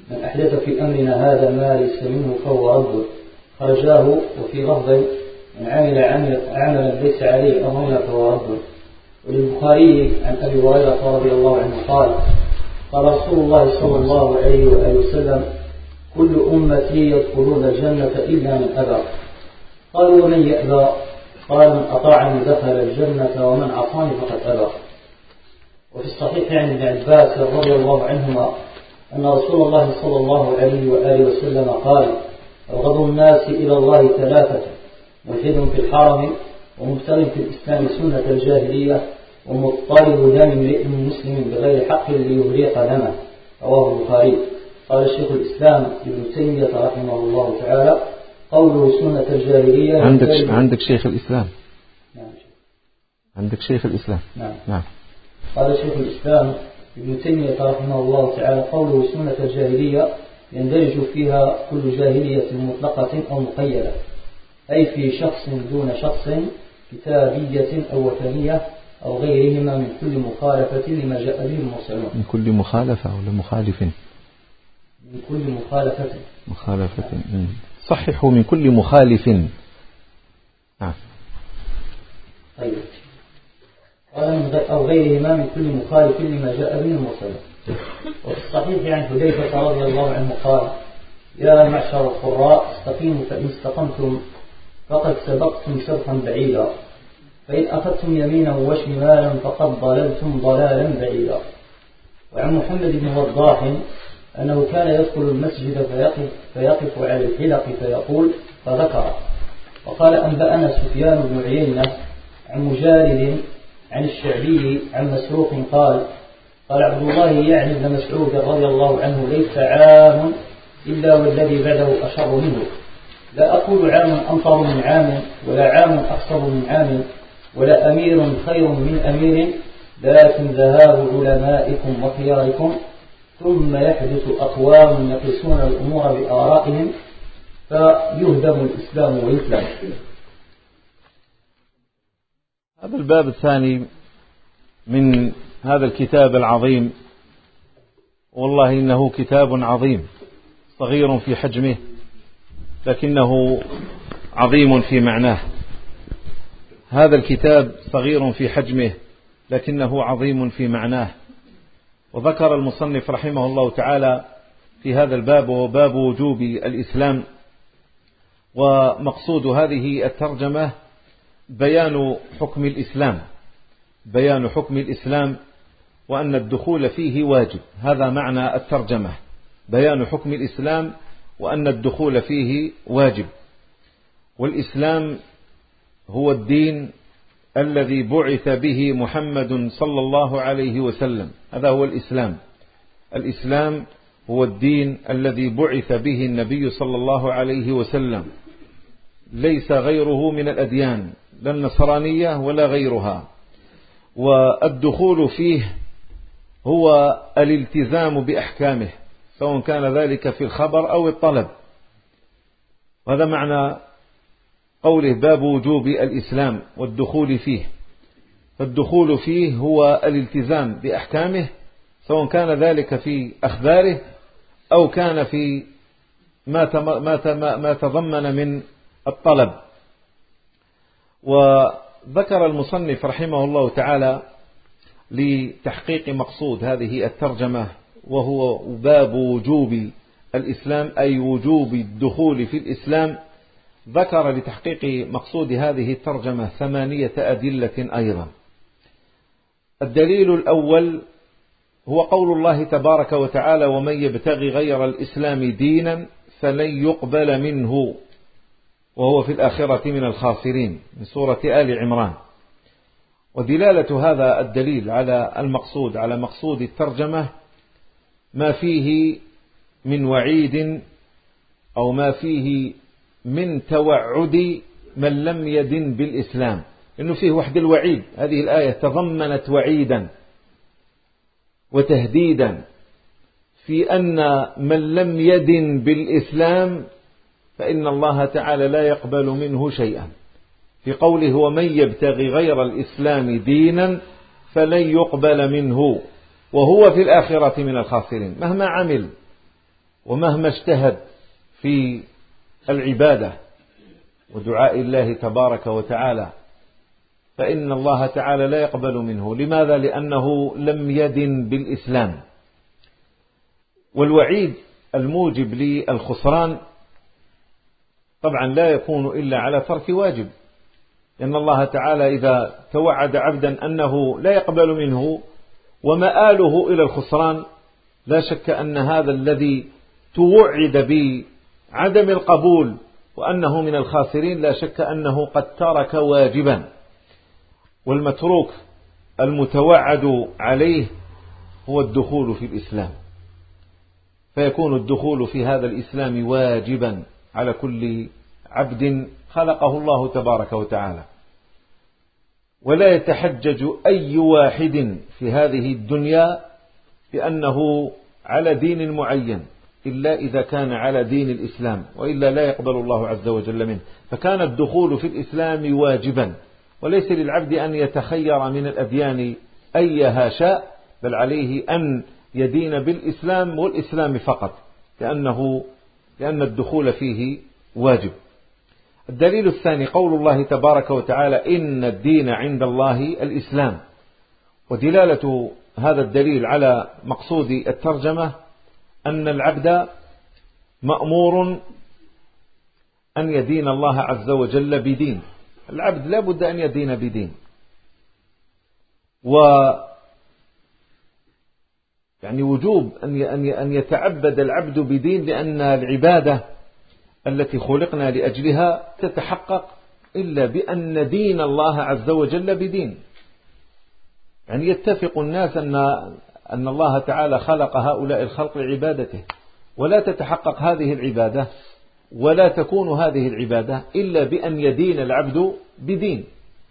من أحدث في أمرنا هذا ما ليس منه فهو رد. خرجاه. وفي لفظ من عمل عملا ليس عليه أمرنا فهو رد. وللبخاري عن أبي هريرة رضي الله عنه قال قال رسول الله صلى الله عليه وآله وسلم كل أمتي يدخلون الجنة إلا من أبى. قالوا ومن يأبى؟ قال من أطاعني دخل الجنة ومن عصاني فقد أبى. وفي الصحيح عن ابن عباس رضي الله عنهما أن رسول الله صلى الله عليه وآله وسلم قال أبغض الناس إلى الله ثلاثة: ملحد في الحرم، ومبتغ في الإسلام سنة الجاهلية، ومضطرب دم امرئ مسلم بغير حق ليهريق دمه. رواه البخاري. قال الشيخ الإسلام ابن تيمية رحمه الله تعالى قوله سنة الجاهلية. عندك عندك شيخ الإسلام. نعم. عندك شيخ الإسلام. نعم. نعم. قال الشيخ الإسلام ابن تيمية رحمه الله تعالى قوله سنة الجاهلية يندرج فيها كل جاهلية مطلقة أو مقيدة، أي في شخص دون شخص، كتابية أو وثنية أو غيرهما، من كل مخالفة لما جاء به المرسلون. من كل مخالفة ولا مخالف؟ من كل مخالفة. مخالفة. صححوا من كل مخالف. نعم. طيب. قال أو غيرهما من كل مخالف لما جاء به المرسلون. وفي الصحيح عن حذيفة رضي الله عنه قال يا معشر القراء استقيموا فإن استقمتم فقد سبقتم سبقا بعيدا، فإن أخذتم يمينا وشمالا فقد ضللتم ضلالا بعيدا. وعن محمد بن وضاح أنه كان يدخل المسجد فيقف, فيقف على الحلق فيقول فذكر. وقال أنبأنا سفيان بن عيينة عن مجالد عن الشعبي عن مسروق قال قال عبد الله يعني ابن مسعود رضي الله عنه ليس عام إلا والذي بعده أشر منه. لا أقول عام أمطر من عام، ولا عام أقصر من عام، ولا أمير خير من أمير، لكن ذهاب علمائكم وخياركم، ثم يحدث أقوام يقيسون الأمور بآرائهم فيهدم الإسلام ويسلم. هذا الباب الثاني من هذا الكتاب العظيم، والله إنه كتاب عظيم صغير في حجمه لكنه عظيم في معناه. هذا الكتاب صغير في حجمه لكنه عظيم في معناه. وذكر المصنف رحمه الله تعالى في هذا الباب وهو باب وجوب الإسلام. ومقصود هذه الترجمة بيان حكم الإسلام، بيان حكم الإسلام وأن الدخول فيه واجب. هذا معنى الترجمة، بيان حكم الإسلام وأن الدخول فيه واجب. والإسلام هو الدين الذي بعث به محمد صلى الله عليه وسلم، هذا هو الإسلام. الإسلام هو الدين الذي بعث به النبي صلى الله عليه وسلم، ليس غيره من الأديان، لا النصرانية ولا غيرها. والدخول فيه هو الالتزام بأحكامه، سواء كان ذلك في الخبر أو الطلب. هذا معنى قوله باب وجوب الإسلام والدخول فيه. فالدخول فيه هو الالتزام بأحكامه، سواء كان ذلك في أخباره أو كان في ما ما تضمن من الطلب. وذكر المصنف رحمه الله تعالى لتحقيق مقصود هذه الترجمة وهو باب وجوب الإسلام، أي وجوب الدخول في الإسلام. ذكر لتحقيق مقصود هذه الترجمة ثمانية أدلة أيضا. الدليل الأول هو قول الله تبارك وتعالى ومن يبتغي غير الإسلام دينا فلن يقبل منه وهو في الآخرة من الخاسرين، من سورة آل عمران. ودلالة هذا الدليل على المقصود، على مقصود الترجمة، ما فيه من وعيد أو ما فيه من توعد من لم يدن بالإسلام، إنه فيه وحد الوعيد. هذه الآية تضمنت وعيدا وتهديدا في أن من لم يدن بالإسلام فإن الله تعالى لا يقبل منه شيئا. في قوله ومن يبتغي غير الإسلام دينا فلن يقبل منه وهو في الآخرة من الخاسرين. مهما عمل ومهما اجتهد في العبادة ودعاء الله تبارك وتعالى فإن الله تعالى لا يقبل منه. لماذا؟ لأنه لم يدن بالإسلام. والوعيد الموجب للخسران طبعا لا يكون إلا على ترك واجب، لأن الله تعالى إذا توعد عبدا أنه لا يقبل منه ومآله إلى الخسران لا شك أن هذا الذي توعد بعدم القبول وأنه من الخاسرين لا شك أنه قد ترك واجبا. والمتروك المتوعد عليه هو الدخول في الإسلام، فيكون الدخول في هذا الإسلام واجبا على كل عبد خلقه الله تبارك وتعالى. ولا يتحجج أي واحد في هذه الدنيا بأنه على دين معين إلا إذا كان على دين الإسلام، وإلا لا يقبل الله عز وجل منه. فكان الدخول في الإسلام واجبا، وليس للعبد أن يتخير من الأديان أيها شاء، بل عليه أن يدين بالإسلام والإسلام فقط، لأنه لأن الدخول فيه واجب. الدليل الثاني قول الله تبارك وتعالى إن الدين عند الله الإسلام. ودلالة هذا الدليل على مقصود الترجمة أن العبد مأمور أن يدين الله عز وجل بدين. العبد لا بد أن يدين بدين، و يعني وجوب أن يتعبد العبد بدين، لأن العبادة التي خلقنا لأجلها تتحقق إلا بأن ندين الله عز وجل بدين. يعني يتفق الناس أن أن الله تعالى خلق هؤلاء الخلق لعبادته، ولا تتحقق هذه العبادة ولا تكون هذه العبادة إلا بأن يدين العبد بدين.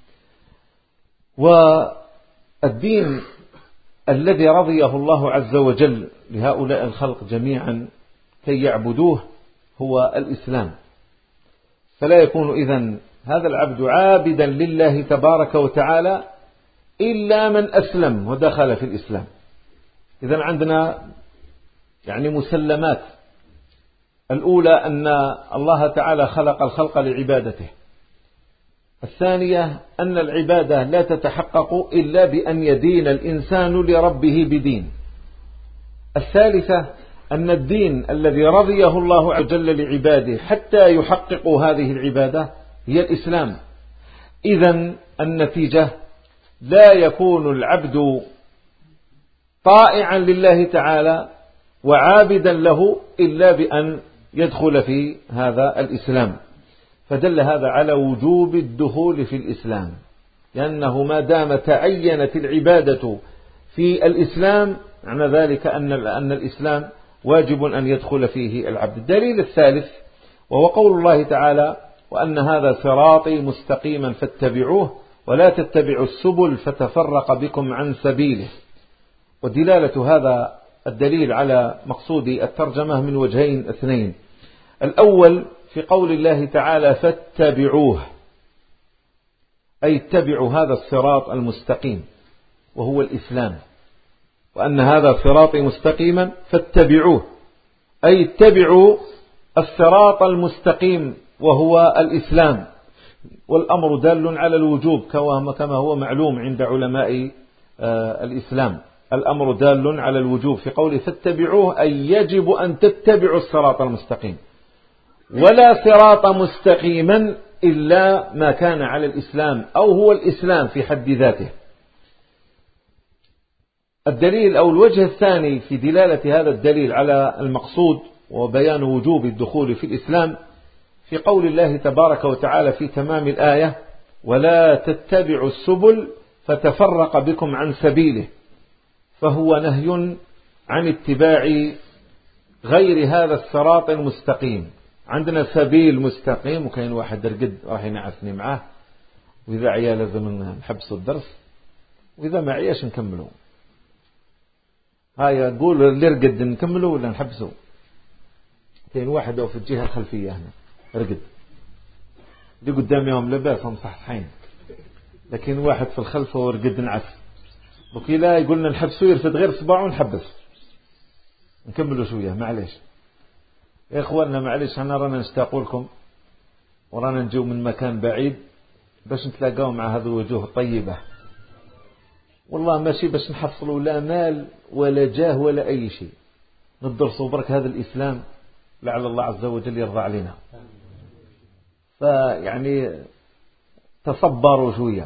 والدين الذي رضيه الله عز وجل لهؤلاء الخلق جميعا كي يعبدوه هو الإسلام. فلا يكون إذن هذا العبد عابدا لله تبارك وتعالى إلا من أسلم ودخل في الإسلام. إذن عندنا يعني مسلمات. الأولى أن الله تعالى خلق الخلق لعبادته. الثانية أن العبادة لا تتحقق إلا بأن يدين الإنسان لربه بدين. الثالثة أن الدين الذي رضيه الله عز وجل لعباده حتى يحققوا هذه العبادة هي الإسلام. إذن النتيجة لا يكون العبد طائعا لله تعالى وعابدا له إلا بأن يدخل في هذا الإسلام. فدل هذا على وجوب الدخول في الإسلام، لأنه ما دام تعينت العبادة في الإسلام معنى ذلك أن أن الإسلام واجب أن يدخل فيه العبد. الدليل الثالث وهو قول الله تعالى وأن هذا صراطي مستقيما فاتبعوه ولا تتبعوا السبل فتفرق بكم عن سبيله. ودلالة هذا الدليل على مقصود الترجمة من وجهين اثنين. الأول في قول الله تعالى فاتبعوه، أي اتبعوا هذا الصراط المستقيم وهو الإسلام، وأن هذا صراطي مستقيما فاتبعوه، أي اتبعوا الصراط المستقيم وهو الإسلام. والأمر دال على الوجوب كما هو معلوم عند علماء الإسلام. الأمر دال على الوجوب في قوله فاتبعوه، أي يجب أن تتبعوا الصراط المستقيم، ولا صراط مستقيما إلا ما كان على الإسلام أو هو الإسلام في حد ذاته. الدليل أو الوجه الثاني في دلالة هذا الدليل على المقصود وبيان وجوب الدخول في الإسلام في قول الله تبارك وتعالى في تمام الآية ولا تتبعوا السبل فتفرق بكم عن سبيله، فهو نهي عن اتباع غير هذا الصراط المستقيم. عندنا سبيل مستقيم وكاين واحد رقد راح ينعسني معاه، وإذا عيا لازم نحبسوا الدرس، وإذا ما عياش نكملوا. هاي قول اللي رقد نكملوا ولا نحبسوا. كاين واحد في الجهة الخلفية هنا رقد، اللي قدامهم لباس هم صحصحين، لكن واحد في الخلف هو رقد نعس. وكلا يقولنا نحبسوا يرفد غير صباعه ونحبس نكملوا شوية معليش. يا إخواننا معلش احنا رانا نشتاقوا لكم ورانا نجيو من مكان بعيد باش نتلاقاو مع هذه الوجوه الطيبة، والله ماشي باش نحصلوا لا مال ولا جاه ولا أي شيء، ندرسوا برك هذا الإسلام لعل الله عز وجل يرضى علينا. فيعني تصبروا شوية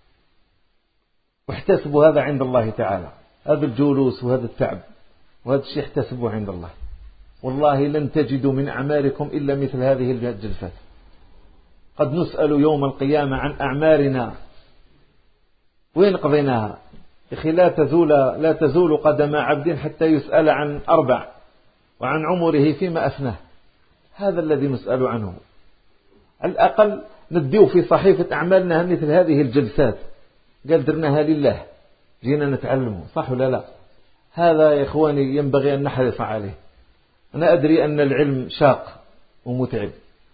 واحتسبوا هذا عند الله تعالى، هذا الجلوس وهذا التعب وهذا الشيء احتسبوه عند الله، والله لن تجدوا من أعمالكم إلا مثل هذه الجلسات. قد نسأل يوم القيامة عن أعمالنا وين قضيناها. أخي لا تزول لا تزول قدم عبد حتى يسأل عن أربع، وعن عمره فيما أفناه، هذا الذي نسأل عنه. على الأقل نديو في صحيفة أعمالنا مثل هذه الجلسات، قال درناها لله، جينا نتعلمه، صح ولا لا؟ هذا يا إخواني ينبغي أن نحرص عليه. أنا أدري أن العلم شاق ومتعب،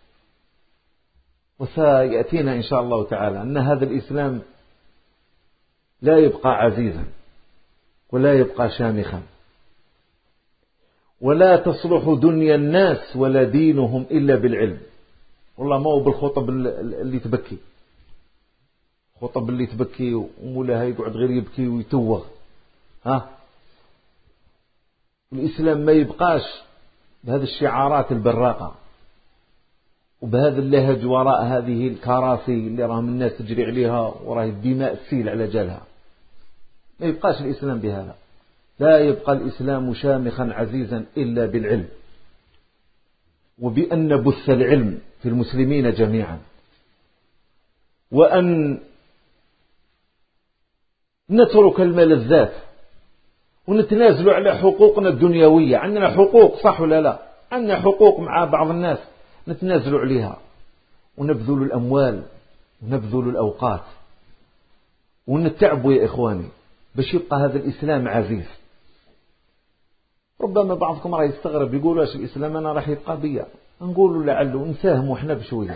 وسيأتينا إن شاء الله تعالى أن هذا الإسلام لا يبقى عزيزا ولا يبقى شامخا، ولا تصلح دنيا الناس ولا دينهم إلا بالعلم. والله ما هو بالخطب اللي تبكي، خطب اللي تبكي ومولاها يقعد غير يبكي ويتوغ. ها الإسلام ما يبقاش بهذه الشعارات البراقة وبهذا اللهج وراء هذه الكراسي اللي راهم الناس تجري عليها وراء الدماء تسيل على جالها. ما يبقاش الإسلام بهذا، لا يبقى الإسلام شامخا عزيزا إلا بالعلم، وبأن نبث العلم في المسلمين جميعا، وأن نترك الملذات ونتنازل على حقوقنا الدنيوية. عندنا حقوق صح ولا لا؟ عندنا حقوق مع بعض الناس نتنازل عليها، ونبذل الأموال ونبذل الأوقات ونتعبوا يا إخواني باش يبقى هذا الإسلام عزيز. ربما بعضكم راه يستغرب يقول واش الإسلام أنا راح يبقى بيا، نقول لعله نساهموا احنا بشوية.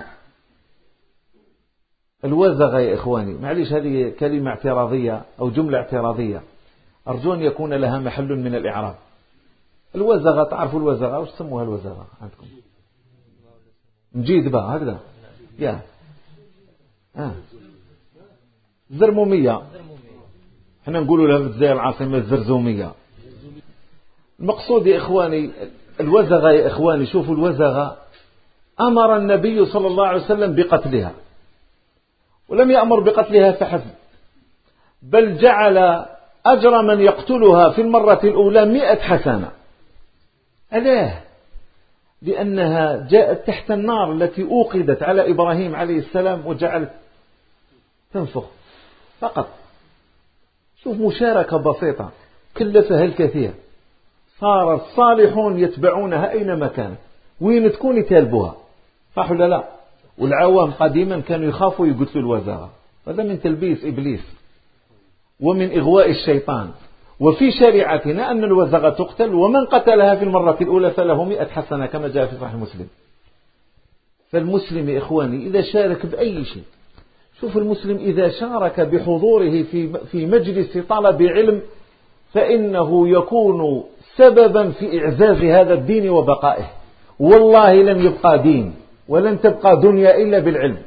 الوزغة يا إخواني، معليش هذه كلمة اعتراضية أو جملة اعتراضية أرجو أن يكون لها محل من الإعراب. الوزغة، تعرفوا الوزغة؟ وش تسموها الوزغة عندكم؟ مجيد بقى هكذا يا آه. زرمومية، احنا نقولوا لها في الجزائر العاصمة الزرزومية. المقصود يا إخواني الوزغة يا إخواني، شوفوا الوزغة أمر النبي صلى الله عليه وسلم بقتلها، ولم يأمر بقتلها فحسب، بل جعل أجر من يقتلها في المرة الأولى مئة حسنة. ألاه؟ لأنها جاءت تحت النار التي أوقدت على إبراهيم عليه السلام وجعلت تنفخ فقط. شوف مشاركة بسيطة كلفها الكثير، صار الصالحون يتبعونها أينما كانت، وين تكون يتالبوها، صح ولا لا؟ والعوام قديما كانوا يخافوا يقتلوا الوزارة، هذا من تلبيس إبليس ومن إغواء الشيطان. وفي شريعتنا أن الوزغة تقتل، ومن قتلها في المرة الأولى فله مئة حسنة كما جاء في صحيح مسلم. فالمسلم يا إخواني إذا شارك بأي شيء، شوف المسلم إذا شارك بحضوره في في مجلس طلب علم فإنه يكون سببا في إعزاز هذا الدين وبقائه. والله لن يبقى دين ولن تبقى دنيا إلا بالعلم.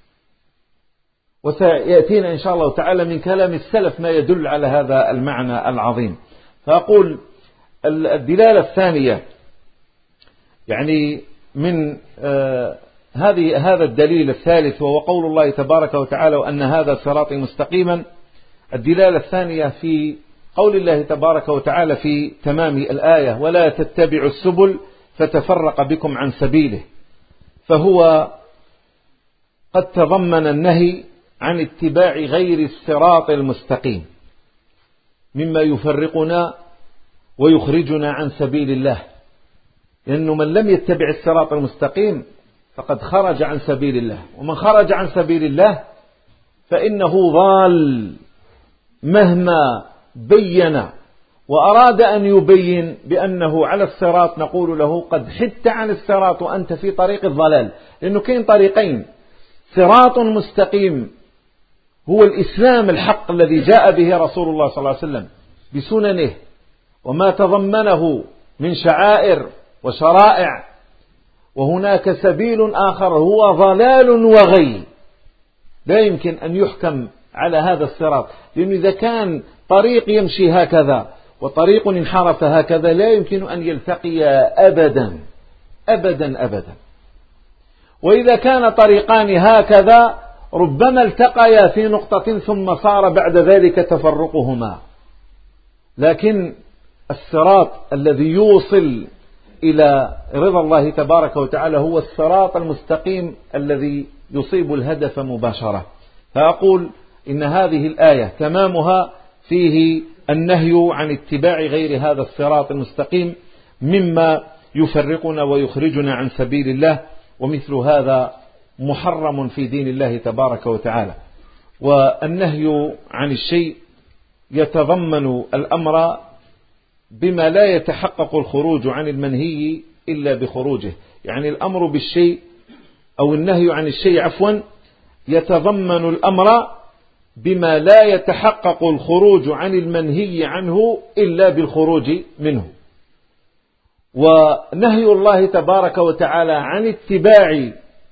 وسيأتينا إن شاء الله تعالى من كلام السلف ما يدل على هذا المعنى العظيم. فأقول الدلالة الثانية يعني من آه هذه هذا الدليل الثالث وهو قول الله تبارك وتعالى وأن هذا صراطي مستقيما. الدلالة الثانية في قول الله تبارك وتعالى في تمام الآية ولا تتبعوا السبل فتفرق بكم عن سبيله، فهو قد تضمن النهي عن اتباع غير الصراط المستقيم مما يفرقنا ويخرجنا عن سبيل الله، لأنه من لم يتبع الصراط المستقيم فقد خرج عن سبيل الله، ومن خرج عن سبيل الله فإنه ضال مهما بين وأراد أن يبين بأنه على الصراط نقول له قد حدت عن الصراط وأنت في طريق الضلال. لأنه كاين طريقين، صراط مستقيم هو الإسلام الحق الذي جاء به رسول الله صلى الله عليه وسلم بسننه وما تضمنه من شعائر وشرائع وهناك سبيل آخر هو ضلال وغي. لا يمكن أن يحكم على هذا الصراط، لأنه إذا كان طريق يمشي هكذا وطريق انحرف هكذا لا يمكن أن يلتقي أبدا أبدا أبدا. وإذا كان طريقان هكذا ربما التقيا في نقطة ثم صار بعد ذلك تفرقهما. لكن الصراط الذي يوصل إلى رضا الله تبارك وتعالى هو الصراط المستقيم الذي يصيب الهدف مباشرة. فأقول إن هذه الآية تمامها فيه النهي عن اتباع غير هذا الصراط المستقيم مما يفرقنا ويخرجنا عن سبيل الله، ومثل هذا محرم في دين الله تبارك وتعالى. والنهي عن الشيء يتضمن الأمر بما لا يتحقق الخروج عن المنهي إلا بخروجه، يعني الأمر بالشيء أو النهي عن الشيء عفوا يتضمن الأمر بما لا يتحقق الخروج عن المنهي عنه إلا بالخروج منه. ونهي الله تبارك وتعالى عن اتباع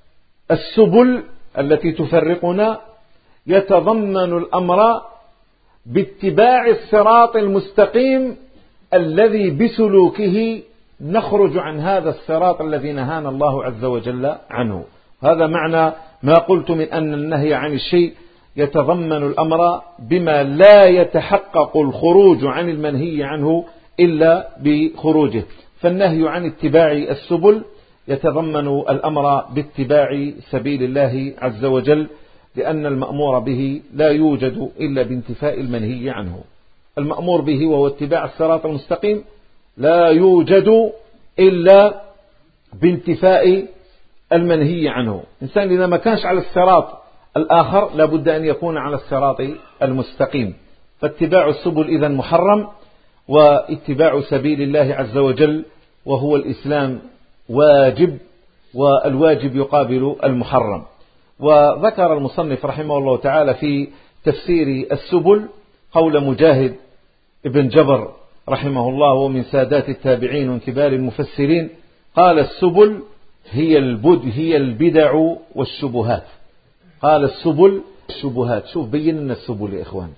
السبل التي تفرقنا يتضمن الأمر باتباع الصراط المستقيم الذي بسلوكه نخرج عن هذا الصراط الذي نهانا الله عز وجل عنه. هذا معنى ما قلت من أن النهي عن الشيء يتضمن الأمر بما لا يتحقق الخروج عن المنهي عنه إلا بخروجه. فالنهي عن اتباع السبل يتضمن الأمر باتباع سبيل الله عز وجل، لأن المأمور به لا يوجد إلا بانتفاء المنهي عنه. المأمور به وهو اتباع الصراط المستقيم لا يوجد إلا بانتفاء المنهي عنه. إنسان إذا ما كانش على الصراط الآخر لابد أن يكون على الصراط المستقيم. فاتباع السبل إذن محرم، واتباع سبيل الله عز وجل وهو الإسلام واجب، والواجب يقابل المحرم. وذكر المصنف رحمه الله تعالى في تفسير السبل قول مجاهد ابن جبر رحمه الله ومن سادات التابعين وكبار المفسرين، قال السبل هي البد هي البدع والشبهات. قال السبل الشبهات. شوف بين لنا السبل يا إخوان.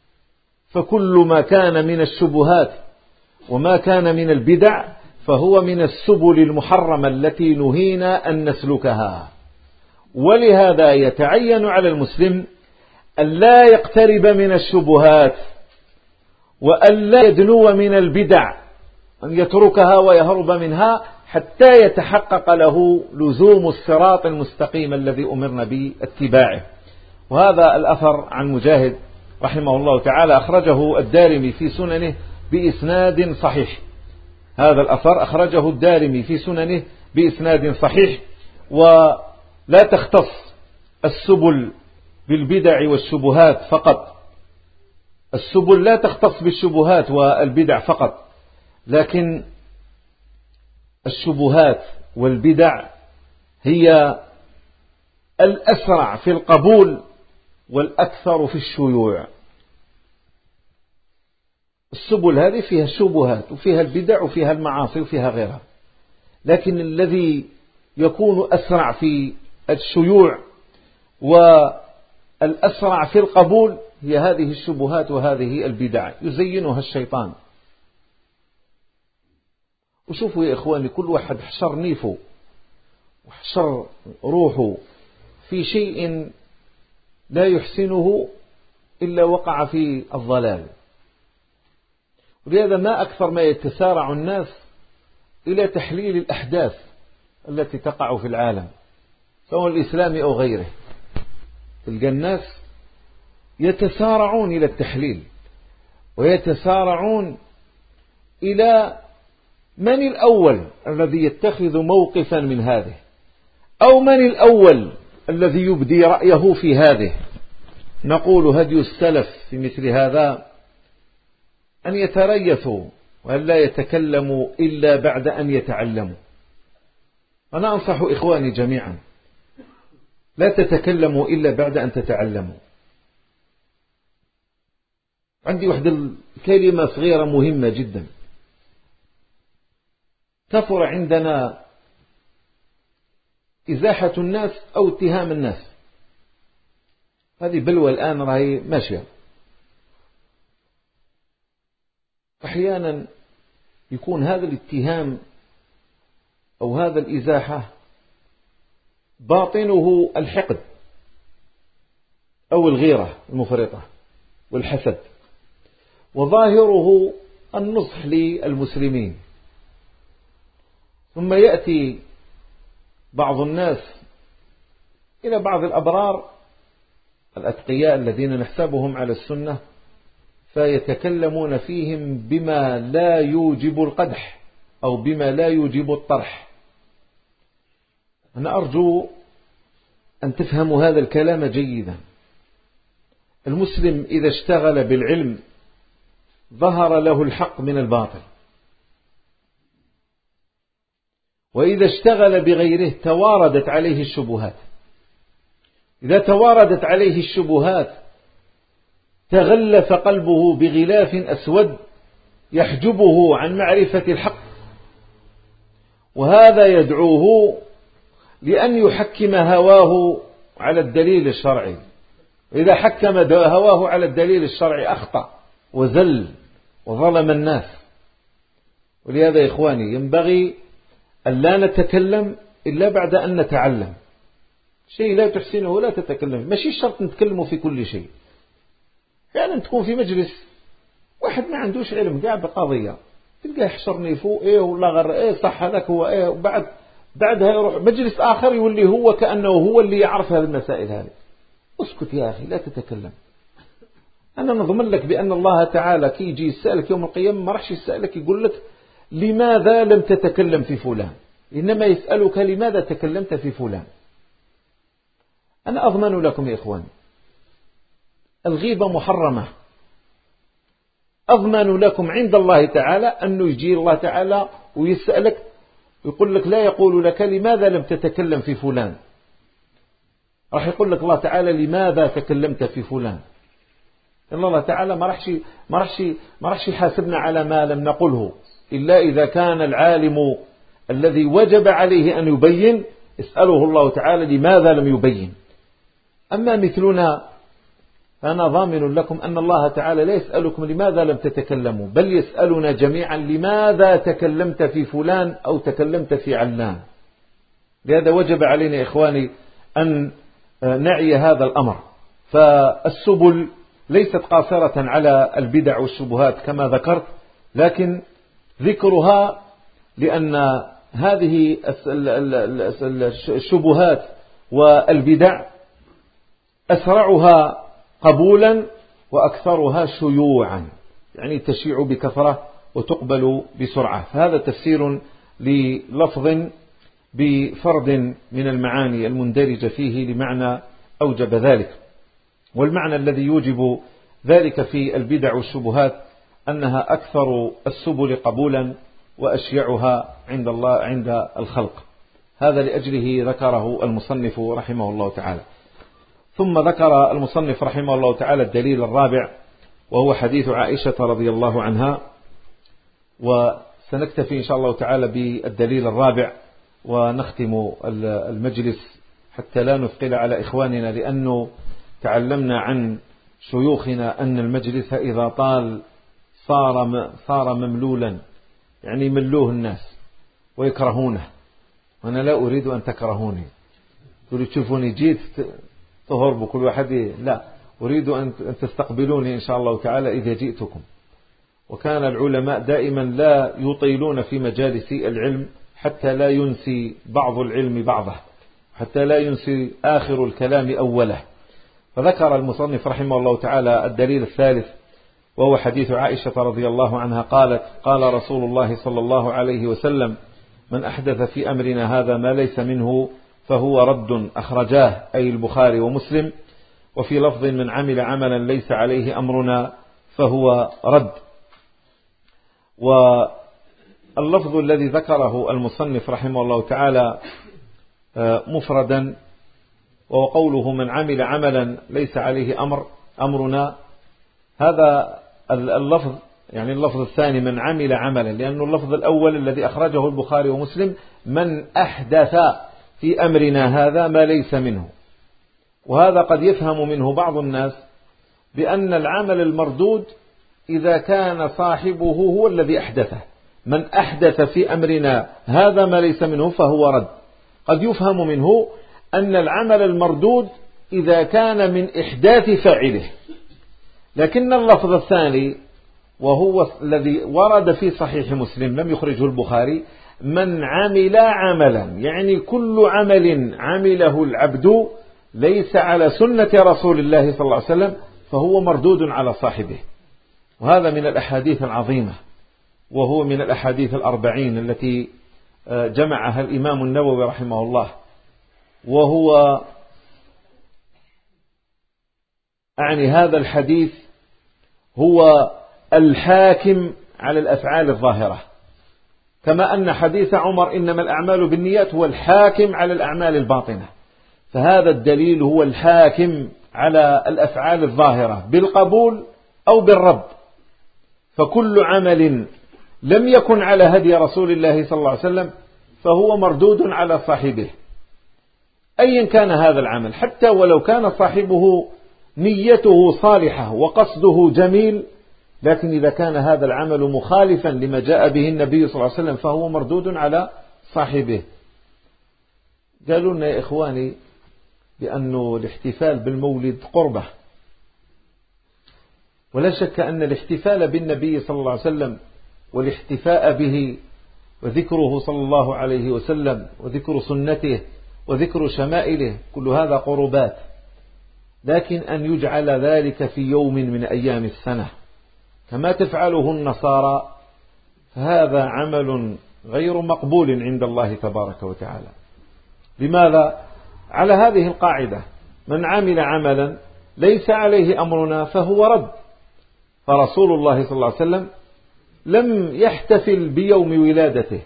فكل ما كان من الشبهات وما كان من البدع فهو من السبل المحرمة التي نهينا أن نسلكها. ولهذا يتعين على المسلم أن لا يقترب من الشبهات وأن لا يدنو من البدع، أن يتركها ويهرب منها حتى يتحقق له لزوم الصراط المستقيم الذي أمرنا باتباعه. وهذا الأثر عن مجاهد رحمه الله تعالى أخرجه الدارمي في سننه بإسناد صحيح. هذا الأثر أخرجه الدارمي في سننه بإسناد صحيح. ولا تختص السبل بالبدع والشبهات فقط، السبل لا تختص بالشبهات والبدع فقط، لكن الشبهات والبدع هي الأسرع في القبول والأكثر في الشيوع. السبل هذه فيها الشبهات وفيها البدع وفيها المعاصي وفيها غيرها، لكن الذي يكون أسرع في الشيوع والأسرع في القبول هي هذه الشبهات وهذه البدع يزينها الشيطان. وشوفوا يا إخواني، كل واحد حشر نيفه وحشر روحه في شيء لا يحسنه إلا وقع في الضلال. ولهذا ما أكثر ما يتسارع الناس إلى تحليل الأحداث التي تقع في العالم سواء الإسلامي أو غيره. تلقى الناس يتسارعون إلى التحليل ويتسارعون إلى من الأول الذي يتخذ موقفا من هذه، أو من الأول الذي يبدي رأيه في هذه. نقول هدي السلف في مثل هذا أن يتريثوا وأن لا يتكلموا إلا بعد أن يتعلموا. أنا أنصح إخواني جميعا لا تتكلموا إلا بعد أن تتعلموا. عندي واحدة كلمة صغيرة مهمة جدا. كثر عندنا إزاحة الناس أو اتهام الناس. هذه بلوى الآن راهي ماشية. أحيانا يكون هذا الاتهام أو هذا الإزاحة باطنه الحقد أو الغيرة المفرطة والحسد، وظاهره النصح للمسلمين. ثم يأتي بعض الناس إلى بعض الأبرار الأتقياء الذين نحسبهم على السنة فيتكلمون فيهم بما لا يوجب القدح أو بما لا يوجب الطرح. أنا أرجو أن تفهموا هذا الكلام جيدا. المسلم إذا اشتغل بالعلم ظهر له الحق من الباطل، وإذا اشتغل بغيره تواردت عليه الشبهات. إذا تواردت عليه الشبهات تغلف قلبه بغلاف أسود يحجبه عن معرفة الحق، وهذا يدعوه لأن يحكم هواه على الدليل الشرعي. إذا حكم هواه على الدليل الشرعي أخطأ وزل وظلم الناس. ولهذا يا إخواني ينبغي أن لا نتكلم إلا بعد أن نتعلم. شيء لا تحسنه لا تتكلم، ماشي شرط نتكلمه في كل شيء. يعني تكون في مجلس واحد ما عندوش علم قاعد بقضية تلقاه يحشرني فوق إيه ولا غير إيه صح هذاك هو إيه، وبعد بعدها يروح مجلس آخر يولي هو كأنه هو اللي يعرف هذه المسائل هذه. اسكت يا أخي لا تتكلم. أنا نضمن لك بأن الله تعالى كي يجي يسألك يوم القيامة ما راحش يسألك يقول لك لماذا لم تتكلم في فلان، إنما يسألك لماذا تكلمت في فلان. أنا أضمن لكم يا إخوان الغيبة محرمة. أضمن لكم عند الله تعالى أنه يجي الله تعالى ويسألك ويقول لك لا يقول لك لماذا لم تتكلم في فلان، راح يقول لك الله تعالى لماذا تكلمت في فلان. إن الله تعالى ما راحش ما راحش ما راحش يحاسبنا على ما لم نقله إلا إذا كان العالم الذي وجب عليه أن يبين اسأله الله تعالى لماذا لم يبين. أما مثلنا فأنا ضامن لكم أن الله تعالى لا يسألكم لماذا لم تتكلموا، بل يسألنا جميعا لماذا تكلمت في فلان أو تكلمت في علان. لهذا وجب علينا يا إخواني أن نعي هذا الأمر. فالسبل ليست قاصرة على البدع والشبهات كما ذكرت، لكن ذكرها لأن هذه الشبهات والبدع أسرعها قبولا وأكثرها شيوعا، يعني تشيع بكثرة وتقبل بسرعة. فهذا تفسير للفظ بفرد من المعاني المندرجة فيه لمعنى أوجب ذلك. والمعنى الذي يوجب ذلك في البدع والشبهات أنها أكثر السبل قبولا وأشيعها عند الله عند الخلق. هذا لأجله ذكره المصنف رحمه الله تعالى. ثم ذكر المصنف رحمه الله تعالى الدليل الرابع وهو حديث عائشة رضي الله عنها، وسنكتفي إن شاء الله تعالى بالدليل الرابع ونختم المجلس حتى لا نثقل على إخواننا، لأنه تعلمنا عن شيوخنا أن المجلس إذا طال صار صار مملولا، يعني ملوه الناس ويكرهونه، وأنا لا أريد أن تكرهوني تقولوا تشوفوني جيت تهربوا كل واحد، لا أريد أن تستقبلوني إن شاء الله تعالى إذا جئتكم. وكان العلماء دائما لا يطيلون في مجالس العلم حتى لا ينسي بعض العلم بعضه، حتى لا ينسي آخر الكلام أوله. فذكر المصنف رحمه الله تعالى الدليل الثالث وهو حديث عائشة رضي الله عنها قالت: قال رسول الله صلى الله عليه وسلم: من أحدث في أمرنا هذا ما ليس منه فهو رد، أخرجاه أي البخاري ومسلم. وفي لفظ: من عمل عملا ليس عليه أمرنا فهو رد. واللفظ الذي ذكره المصنف رحمه الله تعالى مفردا وهو قوله: من عمل عملا ليس عليه أمر أمرنا. هذا اللفظ يعني اللفظ الثاني من عمل عملا، لأنه اللفظ الأول الذي أخرجه البخاري ومسلم من أحدث في أمرنا هذا ما ليس منه. وهذا قد يفهم منه بعض الناس بأن العمل المردود إذا كان صاحبه هو الذي أحدثه، من أحدث في أمرنا هذا ما ليس منه فهو رد. قد يفهم منه أن العمل المردود إذا كان من إحداث فاعله، لكن اللفظ الثاني وهو الذي ورد في صحيح مسلم لم يخرجه البخاري: من عمل عملا، يعني كل عمل عمله العبد ليس على سنة رسول الله صلى الله عليه وسلم فهو مردود على صاحبه. وهذا من الأحاديث العظيمة، وهو من الأحاديث الأربعين التي جمعها الإمام النووي رحمه الله. وهو يعني هذا الحديث هو الحاكم على الأفعال الظاهرة، كما أن حديث عمر إنما الأعمال بالنيات هو الحاكم على الأعمال الباطنة. فهذا الدليل هو الحاكم على الأفعال الظاهرة بالقبول أو بالرد. فكل عمل لم يكن على هدي رسول الله صلى الله عليه وسلم فهو مردود على صاحبه أيا كان هذا العمل، حتى ولو كان صاحبه نيته صالحة وقصده جميل، لكن إذا كان هذا العمل مخالفا لما جاء به النبي صلى الله عليه وسلم فهو مردود على صاحبه. قالوا لنا يا إخواني بأنه الاحتفال بالمولد قربة، ولا شك أن الاحتفال بالنبي صلى الله عليه وسلم والاحتفاء به وذكره صلى الله عليه وسلم وذكر سنته وذكر شمائله كل هذا قربات، لكن أن يجعل ذلك في يوم من أيام السنة كما تفعله النصارى فهذا عمل غير مقبول عند الله تبارك وتعالى. لماذا؟ على هذه القاعدة: من عمل عملا ليس عليه أمرنا فهو رد. فرسول الله صلى الله عليه وسلم لم يحتفل بيوم ولادته.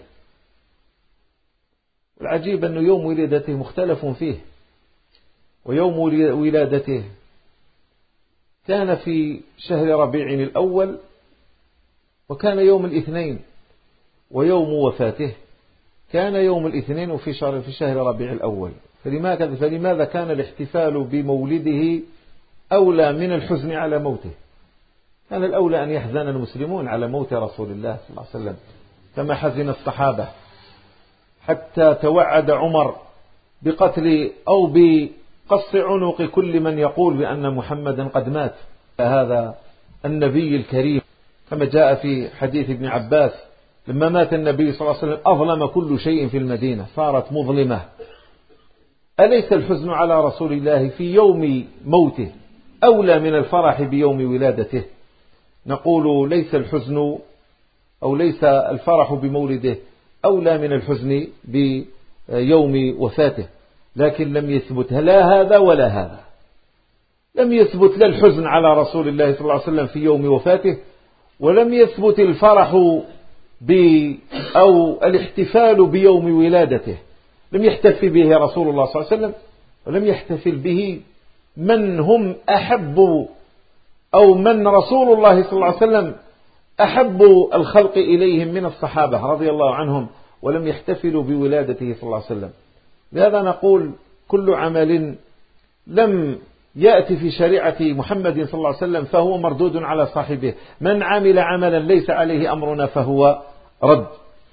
العجيب أن يوم ولادته مختلف فيه، ويوم ولادته كان في شهر ربيع الأول وكان يوم الاثنين، ويوم وفاته كان يوم الاثنين وفي شهر في شهر ربيع الأول. فلماذا فلماذا كان الاحتفال بمولده أولى من الحزن على موته؟ كان الأولى أن يحزن المسلمون على موت رسول الله صلى الله عليه وسلم كما حزن الصحابة، حتى توعد عمر بقتل أو بقص عنق كل من يقول بأن محمدا قد مات. هذا النبي الكريم كما جاء في حديث ابن عباس: لما مات النبي صلى الله عليه وسلم أظلم كل شيء في المدينة، صارت مظلمة. أليس الحزن على رسول الله في يوم موته أولى من الفرح بيوم ولادته؟ نقول ليس الحزن أو ليس الفرح بمولده أولى من الحزن بيوم وفاته، لكن لم يثبت لا هذا ولا هذا. لم يثبت لا الحزن على رسول الله صلى الله عليه وسلم في يوم وفاته، ولم يثبت الفرح ب أو الاحتفال بيوم ولادته. لم يحتفل به رسول الله صلى الله عليه وسلم، ولم يحتفل به من هم أحب أو من رسول الله صلى الله عليه وسلم أحب الخلق إليهم من الصحابة رضي الله عنهم، ولم يحتفلوا بولادته صلى الله عليه وسلم. لهذا نقول كل عمل لم يأتي في شريعة محمد صلى الله عليه وسلم فهو مردود على صاحبه. من عمل عملا ليس عليه أمرنا فهو رد.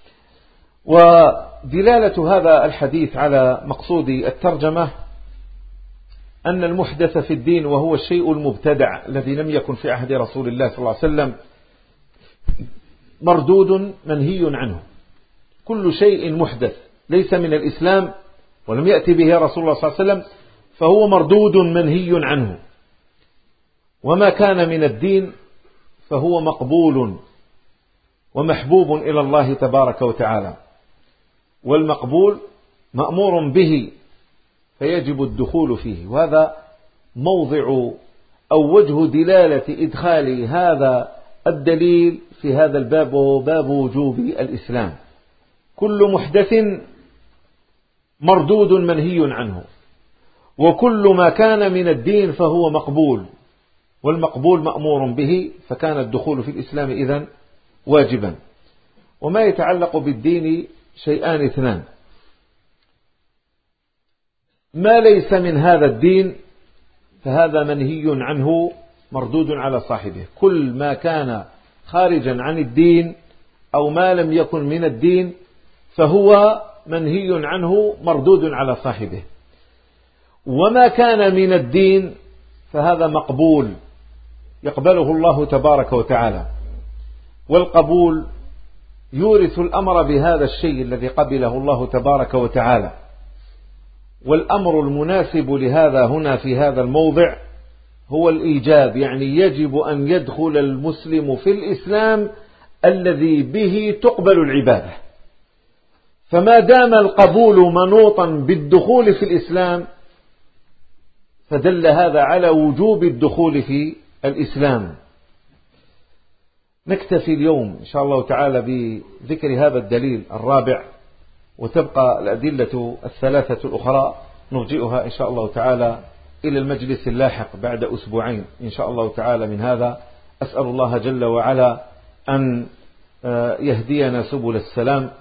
ودلالة هذا الحديث على مقصود الترجمة أن المحدث في الدين وهو الشيء المبتدع الذي لم يكن في عهد رسول الله صلى الله عليه وسلم مردود منهي عنه. كل شيء محدث ليس من الإسلام ولم يأتي به رسول الله صلى الله عليه وسلم فهو مردود منهي عنه. وما كان من الدين فهو مقبول ومحبوب إلى الله تبارك وتعالى، والمقبول مأمور به فيجب الدخول فيه. وهذا موضع أو وجه دلالة إدخال هذا الدليل في هذا الباب، وهو باب وجوب الإسلام. كل محدث مردود منهي عنه، وكل ما كان من الدين فهو مقبول، والمقبول مأمور به، فكان الدخول في الإسلام إذن واجبا. وما يتعلق بالدين شيئان اثنان: ما ليس من هذا الدين فهذا منهي عنه مردود على صاحبه. كل ما كان خارجا عن الدين أو ما لم يكن من الدين فهو منهي عنه مردود على صاحبه، وما كان من الدين فهذا مقبول يقبله الله تبارك وتعالى، والقبول يورث الأمر بهذا الشيء الذي قبله الله تبارك وتعالى. والأمر المناسب لهذا هنا في هذا الموضع هو الإيجاب، يعني يجب أن يدخل المسلم في الإسلام الذي به تقبل العبادة. فما دام القبول منوطا بالدخول في الإسلام فدل هذا على وجوب الدخول في الإسلام. نكتفي اليوم إن شاء الله تعالى بذكر هذا الدليل الرابع، وتبقى الأدلة الثلاثة الأخرى نرجئها إن شاء الله تعالى إلى المجلس اللاحق بعد أسبوعين إن شاء الله تعالى من هذا. أسأل الله جل وعلا أن يهدينا سبل السلام